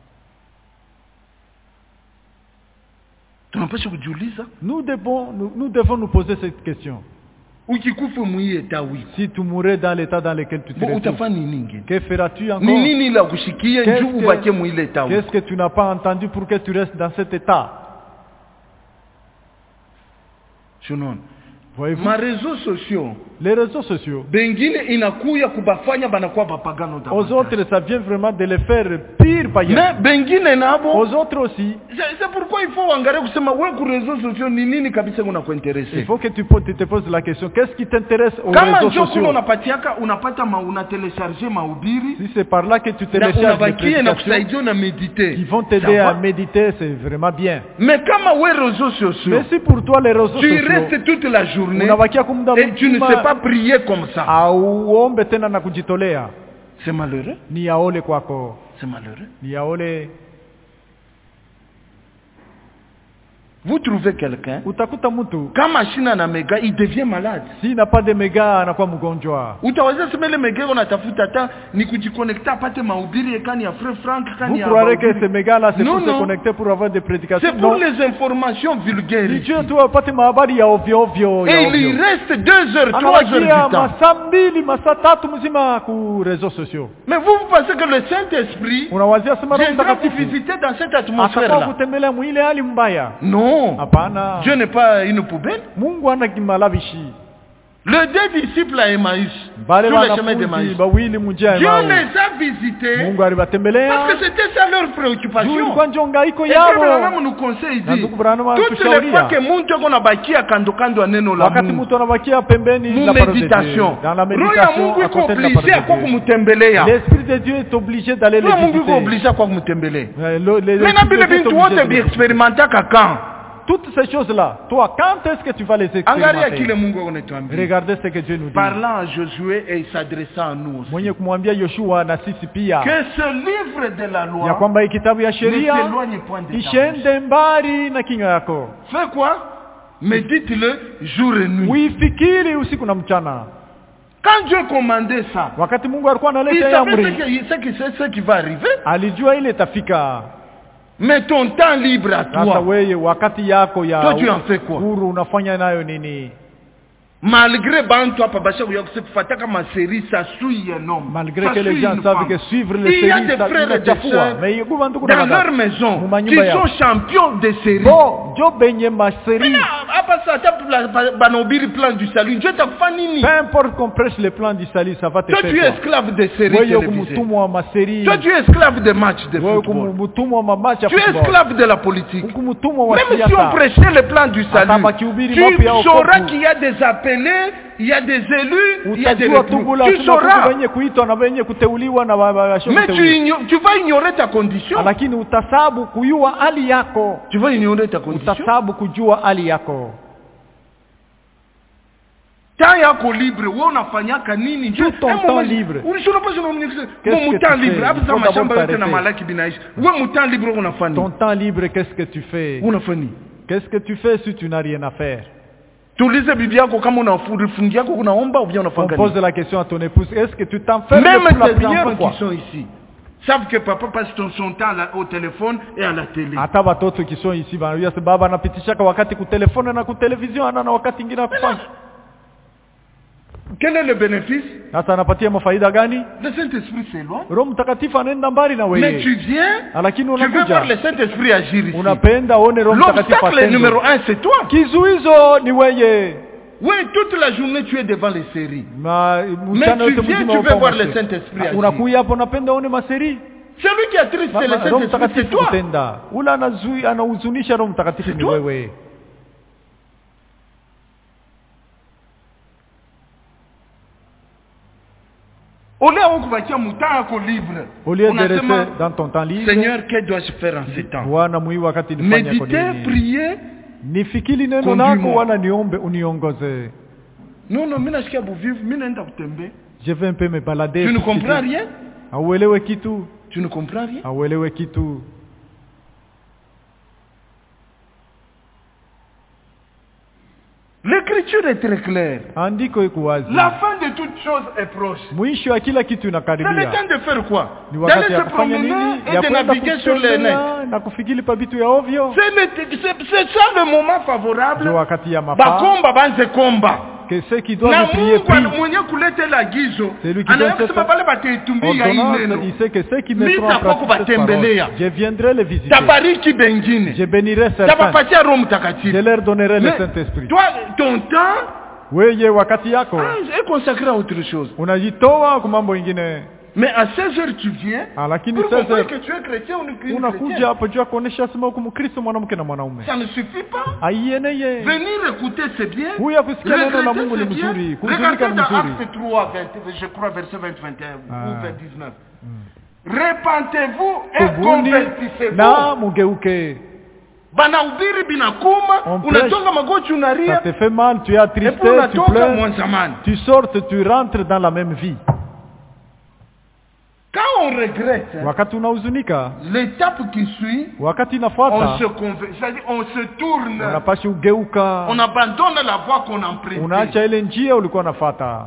Tunapaswa kujiuliza. Nous devons nous, nous devons nous poser cette question. Ukikufa muiye tawi. Si tu mourrais dans l'état dans lequel tu te Bo retrouves, utafanya nini ngine? que feras-tu encore? Ni nini la kushikia Qu'est-ce njoo que- ubake muile tawi? Qu'est-ce que tu n'as pas entendu pour que tu restes dans cet état? Shunon. Voyez-vous? Ma réseaux sociaux. Les réseaux sociaux. Bengine inakuya kubafanya banakuwa bapagano davantage. Aux autres, ça vient vraiment de les faire pire païens. Mais bengine nabo. Aux autres aussi. C'est pourquoi il faut angalia kusema wewe ku réseaux sociaux ni nini kabisa unakuinteresser. Il faut que tu te, te poses la question, qu'est-ce qui t'intéresse aux Kama réseaux sociaux? Kama unapatiaka unapata ma una télécharger mahubiri. Si c'est par là que tu télécharges des prédications na méditer. Qui vont t'aider à méditer, c'est vraiment bien. Mais kama wewe réseaux sociaux. Mais si pour toi les réseaux tu sociaux. Tu restes toute la journée. Et tu ne sais pas prier comme ça. C'est malheureux. C'est malheureux. Vous trouvez quelqu'un, kama shina na mega, il devient malade. Si n'a pas de mega, anakuwa mgonjwa. Utaweza sema ile mega unatafuta hata ni kujiconnecter apate mahubiri ekani ya frère Frank kani ya. Vous croirez que ces mégas là c'est pour se connecter pour avoir des prédications? C'est pour les informations vulgaires. Si tu tu apate mahabari ya ovyo ovyo. Et il reste deux heures, trois heures du temps. Masaa mbili, masaa tatu mzima ku réseaux sociaux. Mais vous, vous pensez que le Saint-Esprit unawazia sema Roho Mtakatifu visiter dans cette atmosphère là? Kutembelea mwile hali mbaya. Non. Apana. Dieu n'est pas une poubelle. Mungu ana kimalabishi. Le deux disciples à Emmaüs, sur le chemin d'Emmaüs, Dieu les a visités parce que c'était ça leur préoccupation. Et Abraham nous conseille, dit, toutes les fois que Mungu qu'on a baki à kando kando aneno la Mungu, méditation, Mungu est obligé à quoi kumutembelea. L'Esprit de Dieu est obligé d'aller les visiter. Mungu est obligé à quoi kumutembelea. Maintenant, Bible bintu wote bi expérimenter quand? Toutes ces choses-là, toi, quand est-ce que tu vas les expérimenter? Regardez ce que Dieu nous dit. Parlant à Josué et s'adressant à nous aussi. Que ce livre de la loi ne s'éloigne point de ta bouche. Fais quoi? Médite-le jour et nuit. Quand Dieu commandait ça, il savait ce qui va arriver. Mais ton temps libre à toi, toi tu en fais quoi? Malgré bantu hapa basha kuyakufata kama série ça suit un homme. Malgré que les gens savent que suivre les séries, il y a des frères et des sœurs dans leur maison qui sont champions de séries. Bon, Dieu benye ma série. Après ça, tu banobiri plan du salut. Dieu t'a fait nini? Peu importe qu'on prêche le plan du salut, ça va te faire. Toi tu es esclave de séries télévisées. Toi tu es esclave de matchs de football. Tu es esclave de la politique. Même si on prêchait le plan du salut, tu sauras qu'il y a des appels. Il y a des élus, il y a des recrues. Tu sauras. Mais tu, tu vas ignorer ta condition. Tu vas ignorer ta condition. Tant yako libre, wewe unafanyaka nini? Tout ton temps libre. Mon temps libre, abza mashamba yote na malaki binaishi. Wewe mon temps libre unafanya. Ton temps libre, qu'est-ce que tu fais? Unafanya. Qu'est-ce que tu fais si tu n'as rien à faire? Tulize bibi yako kama unafungia yako unaomba ou bien unafanya nini? On pose la question à ton épouse, est-ce que tu t'enfermes pour la prière? Même tes enfants qui sont ici savent que papa passe son temps au téléphone et à la télé. Hata watoto qui sont ici banaambia baba anapitishaka wakati ku telefone na ku television ana na wakati mwingine afanye. Quel est le bénéfice? Sasa anapatia mafaida gani? Le Saint-Esprit s'éloigne. Roho Mtakatifu anaenda mbali na wewe. Mais tu viens, lakini tu veux voir le Saint-Esprit agir ici. Unapenda uone Roho Mtakatifu atende. L'obstacle numéro un c'est toi. Kizuizo ni wewe. Oui, toute la journée tu es devant les séries. Ma, mais tu viens, tu veux voir le Saint-Esprit agir. Unakuja hapo unapenda uone maseri. Celui qui a triste c'est le Saint-Esprit, c'est toi. Ula anazui anahuzunisha Roho Mtakatifu ni wewe. Au lieu de Au lieu de rester dans ton temps libre, Seigneur, que dois-je faire en ces temps? Méditer, prier, nifikiri neno lako wala niombe uniongoze. Non, non, mimi nasikia buvivu, mimi naenda kutembea. Je vais un peu me balader. Tu ne comprends rien? Hauelewe kitu. Tu ne comprends rien? Hauelewe kitu. L'écriture est très claire. Andiko iko wazi. La fin de toute chose est proche. Mwisho wa kila kitu inakaribia. C'est le temps de faire quoi? D'aller se promener et de naviguer sur les net. Na kufikiri pa vitu ya ovyo. C'est ça le moment favorable. Ndio wakati ya mafaa. Bakomba banze komba. Que ceux qui doivent prier prient. Celui qui donne cette ordonnance, il sait que ceux qui mettront en pratique cette parole, je viendrai les visiter. Je bénirai certains. Je leur donnerai le Saint-Esprit. Toi, ton temps Wewe wakati yako. Ah, est consacré à autre chose. Unajitoa kwa mambo mengine. Mais à seize heures tu viens. Ah, lakini pour seize comprendre heures que tu es chrétien ou chrétien. Unakuja hapo jua kuonesha sema uko Mkristo mwanamke na mwanaume. Ça ne suffit pas. Aieneye. Venir écouter c'est bien. Huya kusikia neno la Mungu ni mzuri. Regardez dans Acte trois, vingt, je crois verset vingt, vingt et un ah. ou vingt dix-neuf. Hmm. Repentez-vous et convertissez-vous. Na mugeuke. Banahubiri binakuma, unatonga magoti unaria. Ça te fait mal, tu es attristé, tu pleures. Tu sortes, tu rentres dans la même vie. Quand on regrette, wakati unahuzunika, l'étape qui suit, wakati inafuata, on se convertit, c'est-à-dire on se tourne. Unapaswa ugeuka. On abandonne la voie qu'on empruntait. Unaacha ile njia ulikuwa unafuata.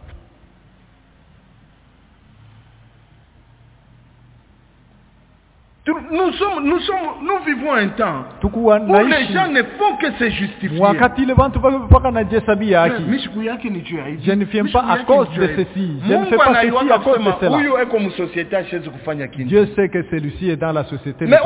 Nous sommes, nous sommes, nous vivons un temps où les gens ne font que se justifier. Je ne viens pas à cause de ceci. Je ne fais pas ceci à cause de cela. Dieu sait que celui-ci est dans la société. Mais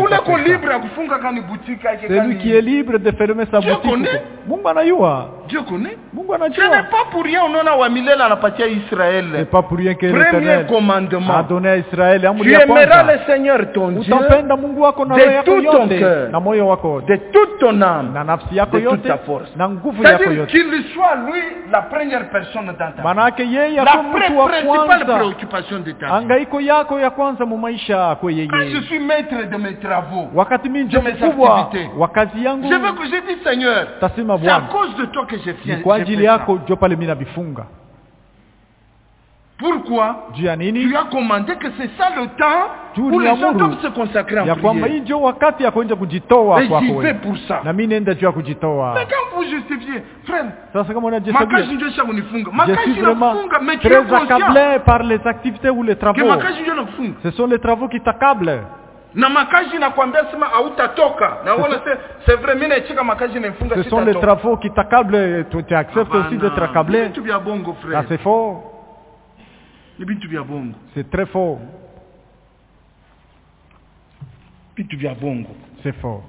celui qui est libre de fermer sa boutique. Dieu connaît. Ce n'est pas pour rien Israël. C'est pas pour rien que l'Éternel a donné à Israël. Tu aimeras le Seigneur ton Dieu de tout ton cœur, de toute ton âme, de toute ta force. C'est-à-dire qu'il soit lui la première personne dans ta vie. La principale préoccupation de ta vie. Quand je suis maître de mes travaux, de mes activités, je veux que je dise Seigneur, c'est à cause de toi que je viens. Pourquoi? Tu as commandé que c'est ça le temps où les gens doivent se consacrer en prière. Et j'y vais pour ça. Mais quand vous justifiez, frère, je suis vraiment très accablé par les activités ou les travaux. Ce sont les travaux qui t'accablent. Ce sont les travaux qui t'accablent. Tu acceptes aussi d'être accablé. Ça c'est faux. C'est très faux. C'est faux.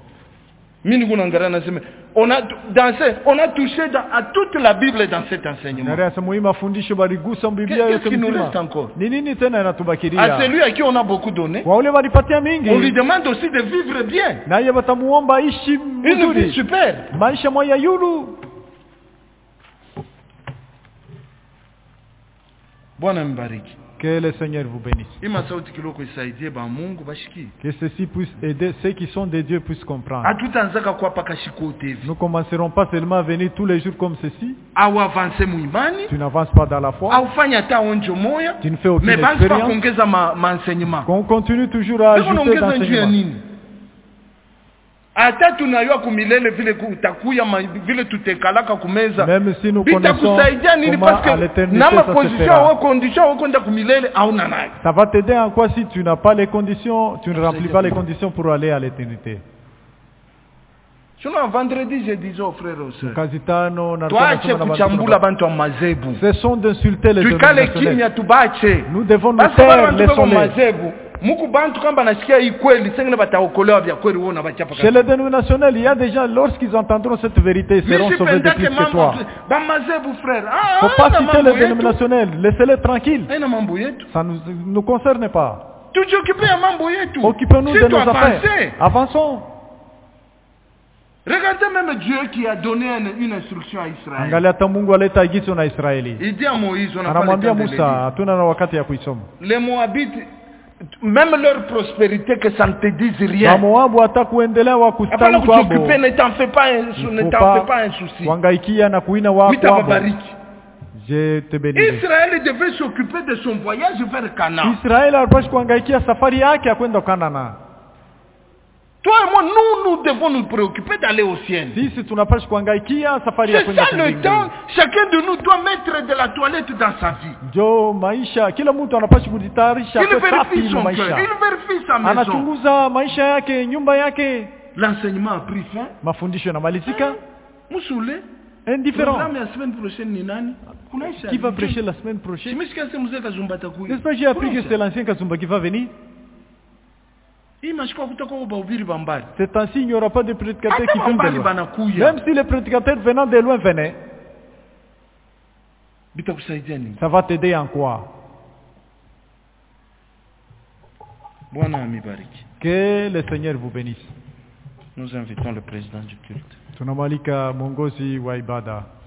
On a, dansé, on a touché dans, à toute la Bible dans cet enseignement. Qu'est-ce qui nous reste encore? À celui à qui on a beaucoup donné, on lui demande aussi de vivre bien. Une vie super. Bwana mbariki. Que le Seigneur vous bénisse. Que ceci puisse aider ceux qui sont des dieux puissent comprendre. Nous ne commencerons pas seulement à venir tous les jours comme ceci. Tu n'avances pas dans la foi. Tu ne fais aucune expérience. Qu'on continue toujours à ajouter d'enseignement. Même si nous connaissons comment à l'éternité ça se fera. Ça va t'aider en quoi si tu n'as pas les conditions, tu ne remplis pas les conditions pour aller à l'éternité. Sinon, vendredi, je disais aux frères et aux sœurs, ce sont d'insulter les dénominationnels. Nous devons nous taire, laissons-les. Chez les dénominationnels, il y a des gens, lorsqu'ils entendront cette vérité, ils seront sauvés de plus que toi. Il ne faut pas citer les dénominationnels, laissez-les tranquilles. Ça ne nous, nous concerne pas. Occupons-nous de nos affaires. Avançons. Regardez même Dieu qui a donné une, une instruction à Israël. Il dit à Moïse, on n'a pas le temps de le lire. Les Moabites, même leur prospérité, que ça ne te dise rien. Après là, vous t'occupez, ne t'en fais pas un, ne t'en fais pas un souci. Je te bénis. Israël devait s'occuper de son voyage vers Canaan. Israël Toi et moi, nous, nous devons nous préoccuper d'aller au ciel. C'est ça le temps. Chacun de nous doit mettre de la toilette dans sa vie. Il vérifie son cœur. Il vérifie sa maison. L'enseignement a pris fin. Moussoulé. Indifférent. La semaine prochaine, ni nani? Qui va prêcher la semaine prochaine? N'est-ce pas j'ai appris que c'est l'ancien Kazumba qui va venir? C'est ainsi il n'y aura pas de prédicateurs qui viennent de loin. Même si les prédicateurs venant de loin venaient. bitakusaidia nini? Ça va t'aider en quoi? Bwana amibariki. Que le Seigneur vous bénisse. Nous invitons le président du culte. Tunamwalika mwongozi wa ibada.